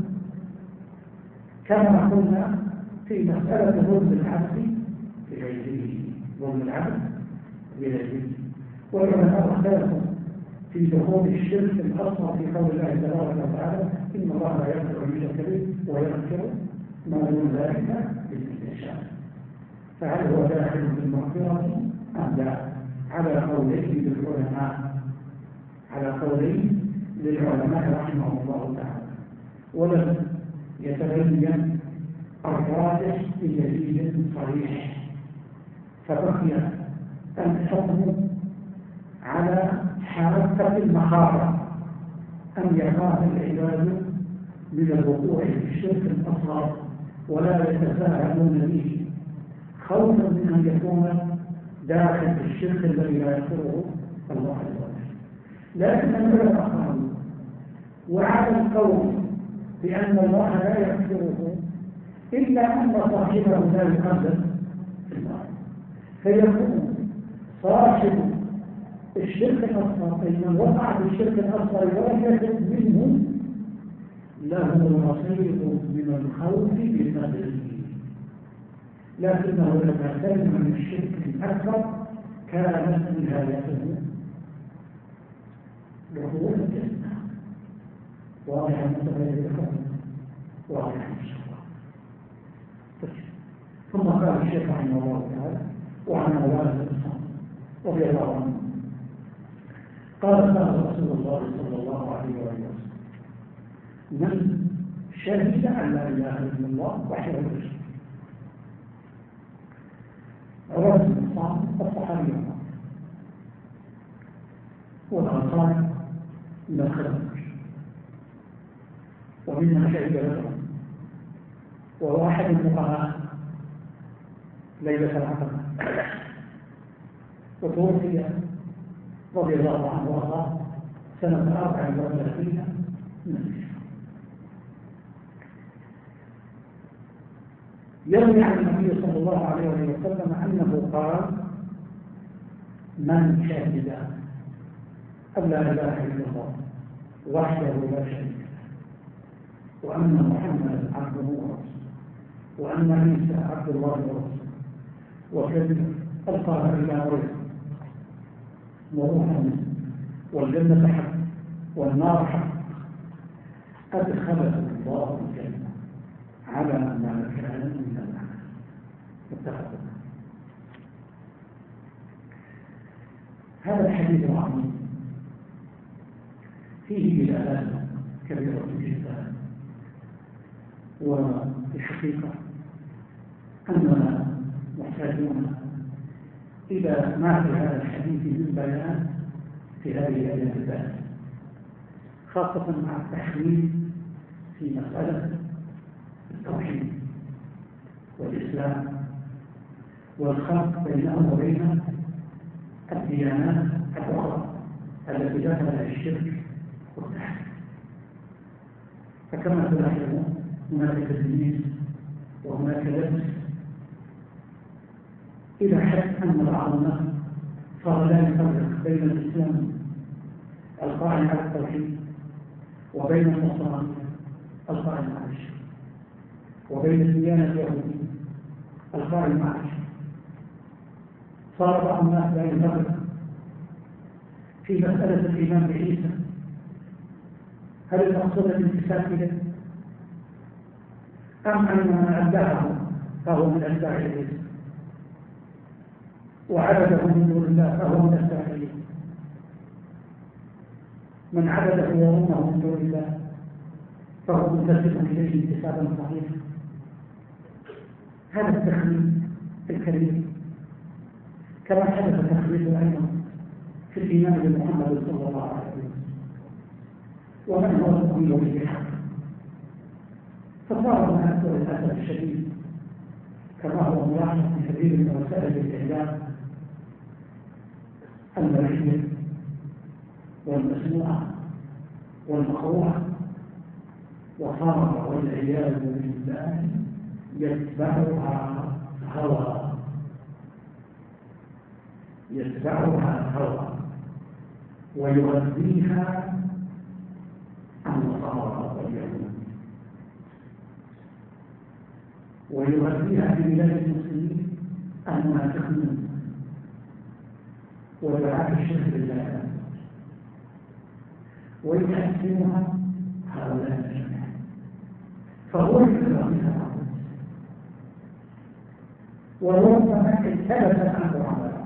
كما قلنا في مسألة ظلم العبد لغيره، ظلم العبد لغيره. والعلماء اختلفوا في دخول الشرك الأصغر في قول الله تبارك وتعالى إن الله لا يغفر أن يشرك به ويغفر ما دون ذلك لمن يشاء. فهل هو داخل في المغفرة أم لا؟ على قولين للعلماء، على قولين للعلماء رحمهم الله تعالى، ولم يتبين الراجح بدليل صريح، فبقي الحكم على حركة المخاطر أن يخاف العباد من الوقوع في الشرك الأصغر ولا يتساهلون به خوفا من أن يكون داخل في الشرك الذي لا يغفره الله عز وجل. لكن العلماء قالوا وعلى القول بأن الله لا يغفره إلا أن صاحبه لا يقدم في النار، فيكون صاحب الشرك الأصغر أي من وقع في الشرك الأصغر ولا يجد منه له نصيب من الخوف بقدره، لكنه لما سلم من الشرك الأكبر كانت نهايته دخول الجنة. واضح متغير الحكم، واضح إن شاء الله. ثم قال الشيخ رحمه الله تعالى وعن أولاد الإنسان رضي الله عنه قال رسول الله صلى الله عليه وسلم من شهد أن لا إله إلا الله وحده لا شريك له رواه الصحابي والأنصار من الخلق ومنها شهد له وهو أحد الفقهاء ليلة العقبة، وتوفي رضي الله عنه وارضاه سنة 34 من الهجرة. يروي عن النبي صلى الله عليه وسلم أنه قال من شهد أن لا إله إلا الله وحده لا شريك له وأن محمدا عبده ورسوله وأن عيسى عبد الله ورسوله وكلمة ألقاها إلى مريم وروحا والجنة حق والنار حق أدخله الله الجنة على ما كان من العمل. اتفقوا. هذا الحديث العظيم فيه دلالات كبيرة جدا، وفي الحقيقة أننا محتاجون إلى ما في هذا الحديث من بيان في هذه الآيات، خاصة مع التحريم في مسألة التوحيد والإسلام والخلط بينه وبين الديانات الأخرى التي دخلت الشرك والتحريم. فكما تلاحظون هناك تدليس وهناك لبس إلى حد أن بعض الناس صار لا يفرق بين الإسلام القائم على التوحيد وبين النصرانية القائم على الشرك وبين الديانة اليهودية القائم على الشرك. صار بعض الناس لا يفرق في مسألة الإيمان بعيسى، هل المقصود الانتساب إليه أم أن من أتبعه فهو من أتباع عيسى وعبده من دون الله فهو من أتباع عيسى، من عبده وظنه من دون الله فهو منتسب إليه انتسابا صحيحا. هذا التخمين الكريم كما حدث تخريج أيضا في الإيمان بمحمد صلى الله عليه وسلم ومن هو الطبيب بالحق. فصار الناس للأسف الشديد كما هو ملاحظ في كثير من وسائل الإعلام المرئية والمسموعة والمقروءة، وصار والعياذ بالله يتبعها هوى ويغذيها النصارى واليهود، ويغذيها في بلاد المسلمين المنافقين ودعاة الشرك بالله، ويحسنها هؤلاء الجميع. فهو يكرهها وربما اجتلفت عنه عمله،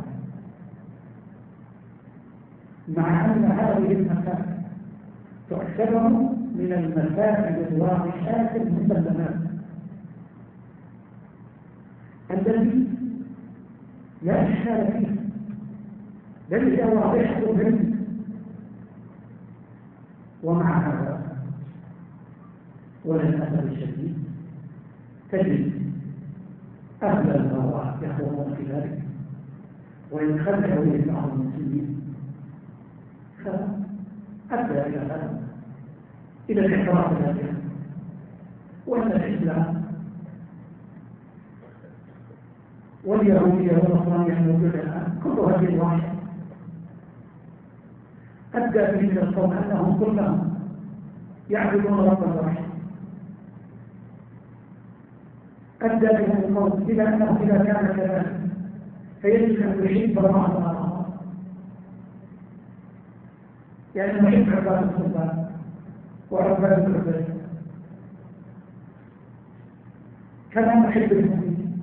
مع أن هذه المسائل تعتبر من المسائل الواضحات المسلمات التي لا إشكال فيها، بل هي واضحة جدا. ومع هذا وللأسف الشديد تجد أهل الهوى يخوضون في ذلك ويتخلعوا إلى بعض المسلمين، فأدى إلى هذا، إلى الإحراف ذلك. وأن الإسلام واليهودية والنصرانية الموجودة الآن كل هذه الواحد أدى به إلى القوم أنهم كلهم يعبدون ربا واحد، أدى بهم القوم إلى أنه إذا كان كذلك فيجب أن يحب بعض الآخر، يعني نحب عباد السلطان وعباد العباد كما نحب المؤمنين،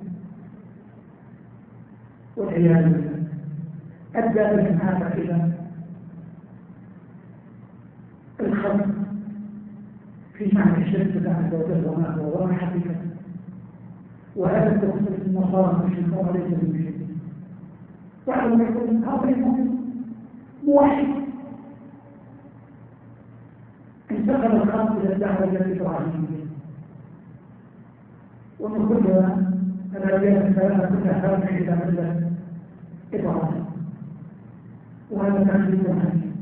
والعياذ بالله أدى بهم هذا إلى الخلق في معنى الشرك بالله عز وجل وما هو وما حقيقته. وهذا التوسل في النصارى المشركين وليس بالمشركين، واعلم يقول هذا المؤمن موحد انتقل الخلق الى الدعوه الابراهيميه، ومن كلها الاديان الثلاثه كلها خارجه الى مله ابراهيم، وهذا تحديد مهم.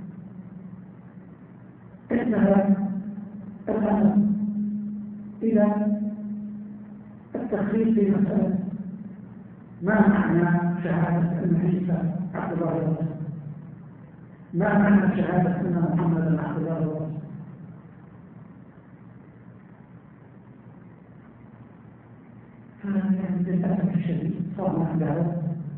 انتهى الامر الى التخريج في مسألة ما معنى شهادة أن عيسى عبد الله ورسوله، ما معنى شهادة أن محمدا عبد الله ورسوله. للأسف الشديد صار عندها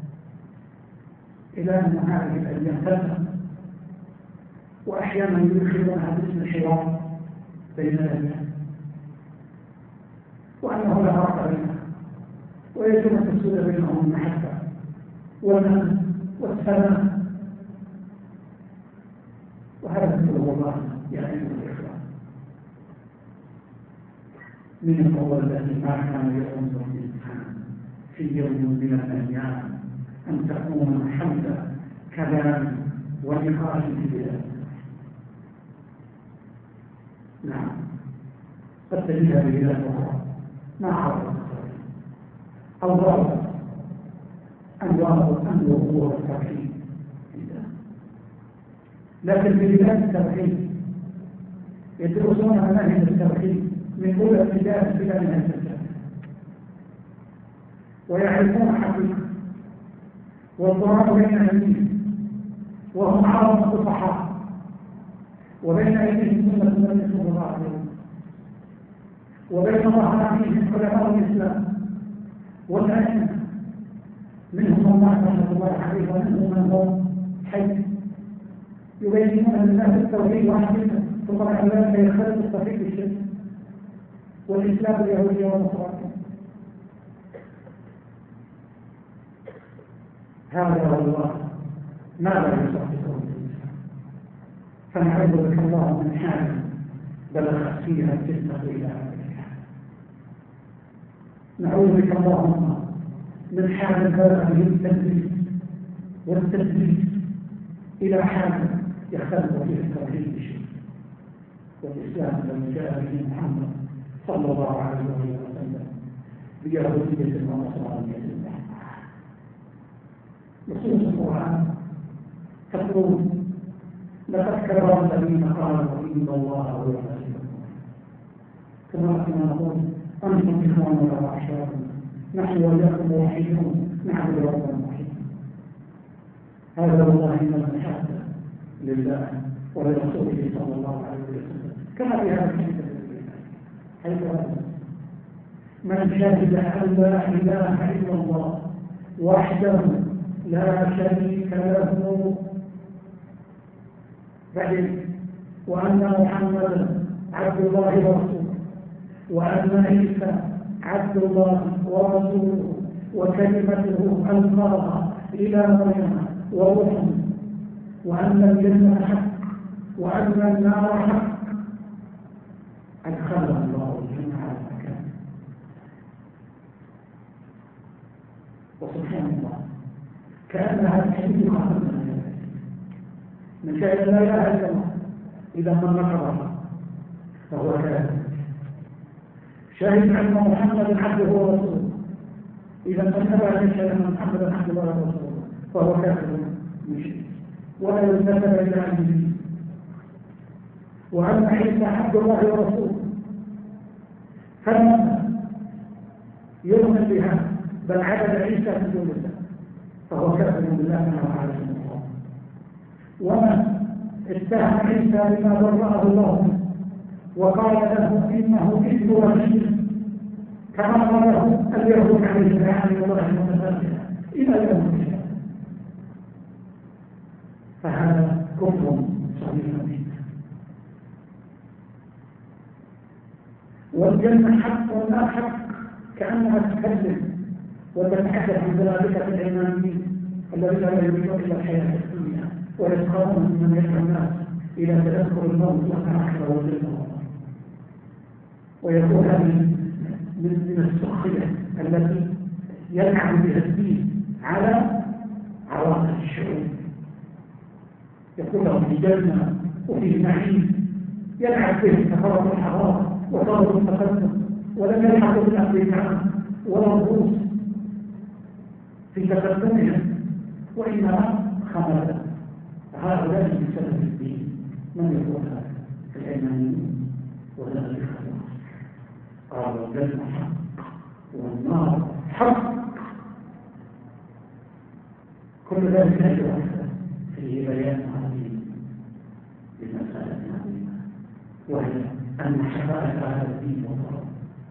إلى أن هذه الأيام تفهم، وأحيانا يدخلونها باسم الحوار بين الأديان، وأنه لا فرق بينها، ويجب أن تسود بينهم المحبة والأمن والسلام، وهذا هو الله يعين الإخوان. من الأول الذي ما كان يؤمن الإنسان في يوم من الأيام أن تكون حمد كلام ونقاش في بلاد. نعم، قد تجدها بلاد أخرى ما حرص أو ضرب أن هو التوحيد، لكن في بلاد التوحيد يدرسون مناهج التوحيد من أولى ابتداء إلى نهاية الجامعة، ويعرفون حقيقة والضرب بين أيديهم وهم عرب الصحابة، وبين أيديهم سنة النبي صلى الله عليه وسلم، وبين ظهرانيهم علماء الإسلام والأئمة منهم الله رحمة الله عليه ومنهم من هو حي يبينون للناس التوحيد وحقيقة، فطبعا ذلك يختلف التوحيد بالشرك والإسلام اليهودية والنصرانية. هذا هو الله ما لا يصح في قول الإسلام، فنعوذ بك الله من حال بلغت فيها الفتنة إلى هذه الحال، نعوذ بك اللهم من حال بلغ به التنفيذ والتدليس إلى حال يختلف فيه التوحيد بشيء. والإسلام لما جاء به محمد صلى الله عليه وسلم بيهودية ونصرانية نصوص القرآن تقول لقد كفر الذين قالوا إن الله هو المسيح كما نقول أنتم إخواننا وأحشارنا نحن وإياكم موحدون نعبد ربنا موحدين. هذا والله من المحبة لله ولرسوله صلى الله عليه وسلم كما في هذا الحديث حيث من شهد أن لا إله إلا الله وحده لا شريك له بعدين وأن محمدا عبد الله ورسوله وأن عيسى عبد الله ورسوله وكلمته ألقاها إلى مريم وروح وأن الجنة حق وأن النار حق أدخلها الله الجنة على مكان. وسبحان الله كأن هذا الحديث خاطر من شاهد لا إله إلا الله إذا من نكرها فهو كافر. شاهد أن محمدا عبده ورسوله إذا من نبع أن يشهد أن محمدا عبده ورسوله فهو كافر مشرك ولا ينتسب إلى عبده. وأن عيسى عبد الله ورسوله فلما يؤمن بها بل عبد عيسى من دون الله فهو كافر بالله سبحانه وتعالى. ومن اتهم عيسى بما برأه الله وقال له إنه ابن رشيد كما قاله اليهود عليه لعنة الله المتفرقة إلى يوم القيامة فهذا كفر صريح. والجنة حق ولا حق كأنها تتكلم وتتحدث عن ذلك العلمانيين الذين لا يريدون إلا الحياة الدنيا ويسخرون من يدعو الناس إلى تذكر الموت والآخرة والجنة. ويكون هذه من السخرية التي يلعب بها الدين على عواطف الشعوب. يقول لهم في جنة وفي نعيم يلعب به تفرق الحضارة وطلب التقدم ولم يلحقوا بالأمريكان ولا الروس في تقدمهم وإنما خمدا. هؤلاء بسبب الدين من يقول هذا العلمانيين ولا الخلاص قالوا الجنة حق والنار حق. كل ذلك أجل فيه بيان عظيم للمسألة العظيمة وهي أن حقائق هذا الدين وضرب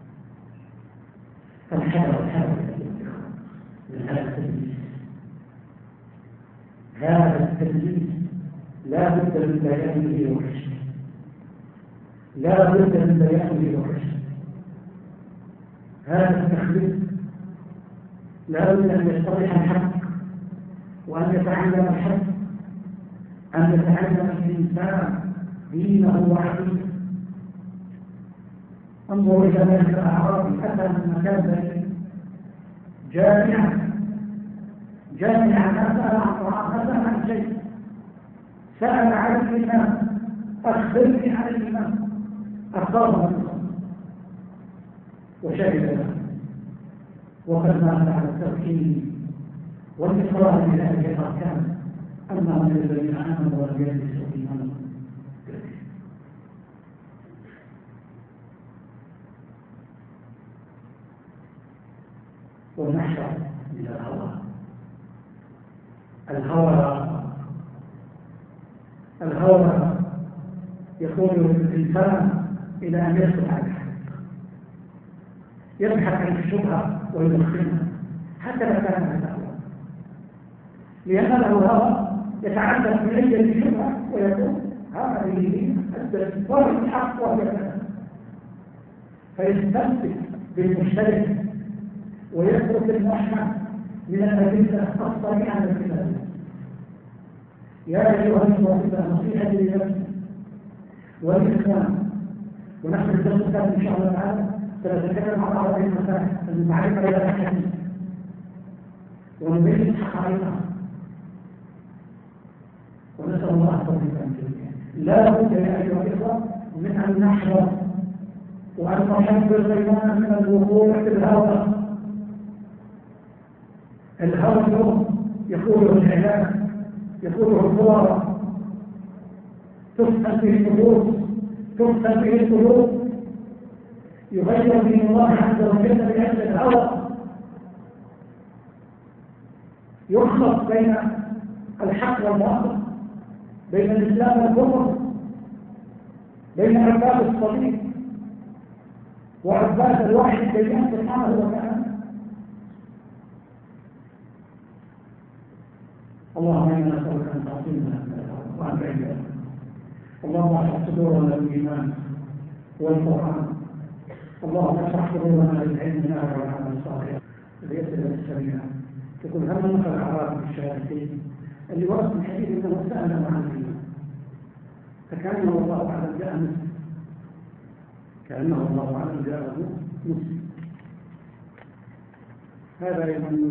فالحذر من هذا التدليس. هذا التدليس لا بد من بيانه وكشفه لا بد من بيانه وكشفه. هذا التخليق لا بد أن يتضح الحق وأن يتعلم الحق أن يتعلم الإنسان دينه وعقيدته. انظروا إلى ذلك الأعرابي أتى من مكان ذلك جامعا لا سأل عن طعام لا سأل عن شيء سأل عن الإمام أخبرني عن الإمام أخبره وشهد له وقد مات على التوحيد والإقرار بهذه الأركان أنهم الذين آمنوا ولم يلبسوا إيمانهم. والنحشر من الهوى يقول الإنسان إلى أن يسكت عن الحق يبحث عن الشبهة ويدخلها حتى لا كان هذا لأن له هوى يتعدد من أي شبهة ويقول هذه الدرس الحق وهي كذا فيستمسك بالمشترك ويترك المحكم من الأدلة الصريحة على الكتاب. يا أيها الإخوة نصيحة لنفسي والإسلام ونحن الدرس إن شاء الله تعالى سنتكلم عن بعض المسائل المعرفة إلى الحديث ونبين حقائقها لا بد يا أيها الإخوة من أن نحذر وأن نحذر بيننا من الوقوع في الهوى. الهوى اليوم يقوله الإعلام، يقوله الصور، تفتن به النفوس، تفتن به القلوب، يغير دين الله عز وجل بأجل الهوى، يخلط بين الحق والباطل، بين الإسلام والكفر، بين عباد الصليب وعباد الواحد بين سبحانه وتعالى. اللهم إنا نسألك أن تعصمنا وأن تعيننا. اللهم اشرح صدورنا بالإيمان والقرآن. اللهم اشرح صدورنا للعلم نافع والعمل الصالح. ليسر السريع تقول هل نقل الأعراب بالشهادتين اللي ورد من حديث أنه سأل عن الإيمان فكأنه الله أعلم جاء مسلم، كأنه الله أعلم جاء مسلم. هذا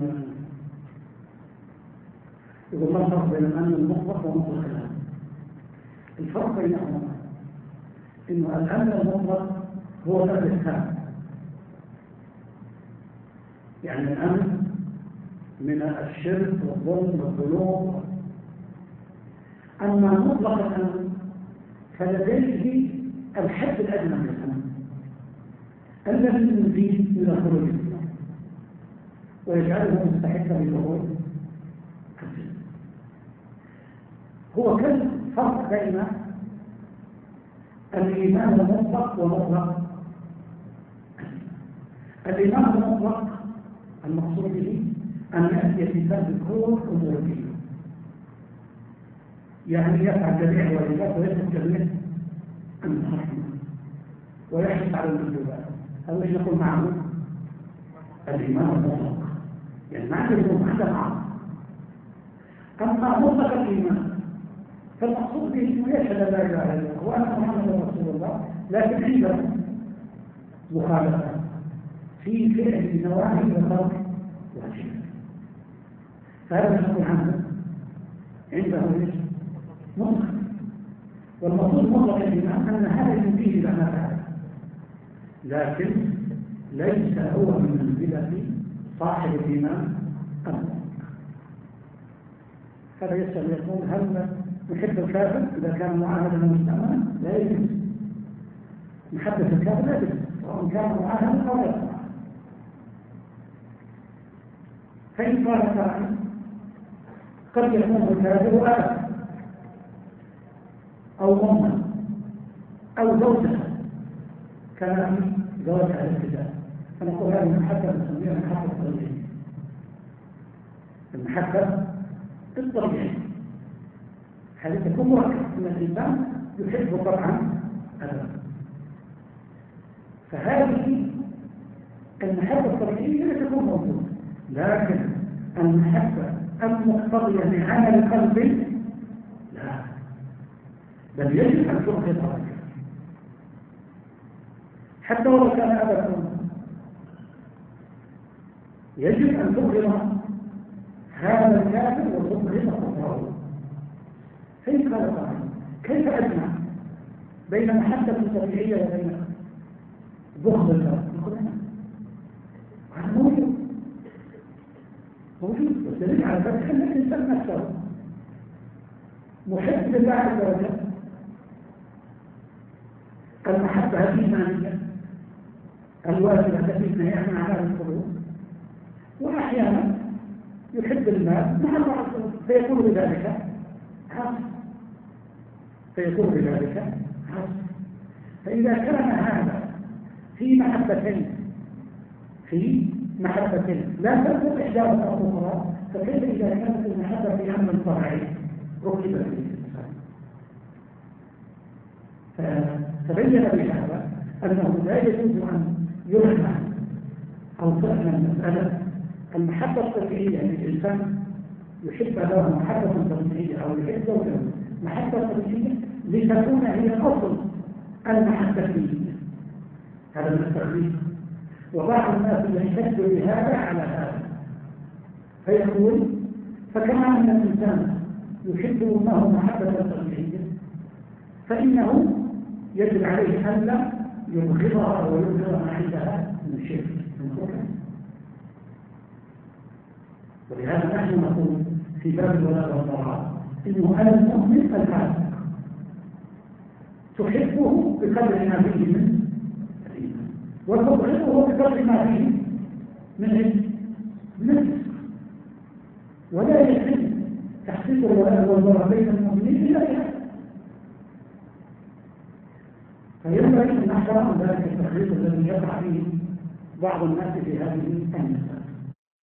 يقول ما الفرق بين الأمن المطلق ومطلق الأمن؟ الفرق بينهما إنه الأمن المطلق هو الإسلام، يعني الأمن من الشرك والظلم والذنوب. أما مطلق الأمن فلديه الحد الأدنى من الأمن الذي يزيد من الخروج ويجعله مستحقا للخروج. هو كل فرق بين الإيمان المطلق ومطلق. الإيمان المطلق المقصود به أن يأتي الإنسان بكل أمور الدين، يعني يفعل جميع الواجبات ويترك جميع المحرمات ويحرص على المندوبات. هذا ايش نقول معه؟ الإيمان المطلق، يعني ما يكون هذا معه. أما مطلق الإيمان فالمقصود به أنه يشهد لا إله إلا الله وأن محمدا رسول الله، لكن عنده مخالفة في فعل النواهي وترك الواجبات. فهذا نقول عنه عنده مطلق. والمقصود مطلق الإيمان أن هذا يمكن لنا فعله، لكن ليس هو من منزلة صاحب الإيمان المطلق. هذا يسأل يقول هل نحب الكافر إذا كان معاهدا مستعملا؟ لا يجوز. محبة الكافر لا يجوز سواء كان معاهدا أو غير معاهد. فإن قال تعالى قد يكون الكافر أبا أو أما أو زوجة كما في زواج أهل الكتاب، فنقول هذه المحبة نسميها محبة الطبيعية. المحبة الطبيعية هذه تكون مركبة أن الإنسان يحب طبعا أبدا. فهذه المحبة الطبيعية لا تكون موجودة، لكن المحبة المقتضية لعمل القلب لا، بل يجب أن تؤخذ ذلك حتى ولو كان أبدا. يجب أن تؤخذ هذا الكافر وتؤخذ كفاره. كيف قال تعالى كيف أجمع بين محبة طبيعية وبين بغض الله؟ هذا موجود والدليل على ذلك أن الإنسان نفسه محب لله عز وجل. المحبة الإيمانية الواجبة التي نهي عنها القلوب، وأحيانا يحب المال مع الله فيكون بذلك عصر. فإذا كان هذا في محبتين لا تنفق إحداهما أو الأخرى، فكيف إذا كانت المحبة في أمر طبيعي ركب في الإنسان؟ فتبين بهذا أنه لا يجوز أن يرحم أو تحمل المسألة المحبة الطبيعية للإنسان يحب له محبة طبيعية أو يحب له محبة طبيعية لتكون هي أصل المحبة فيه. هذا من التغليب. وبعض الناس يشتد بهذا على هذا فيقول فكما أن الإنسان يحب الله محبة طبيعية فإنه يجب عليه ألا يبغضها ويبغض ما عندها من الشرك من الحكم. ولهذا نحن نقول في باب الولاء والبراء إنه على المؤمن الفاسق تحبه بقدر ما فيه من الإيمان وتبغضه بقدر ما فيه من الفسق، ولا يحل تحقيق الولاء والبراء بين المؤمنين إلا بهذا. فينبغي أن نحذر ذلك التخليط الذي يقع فيه بعض الناس في هذه المسألة.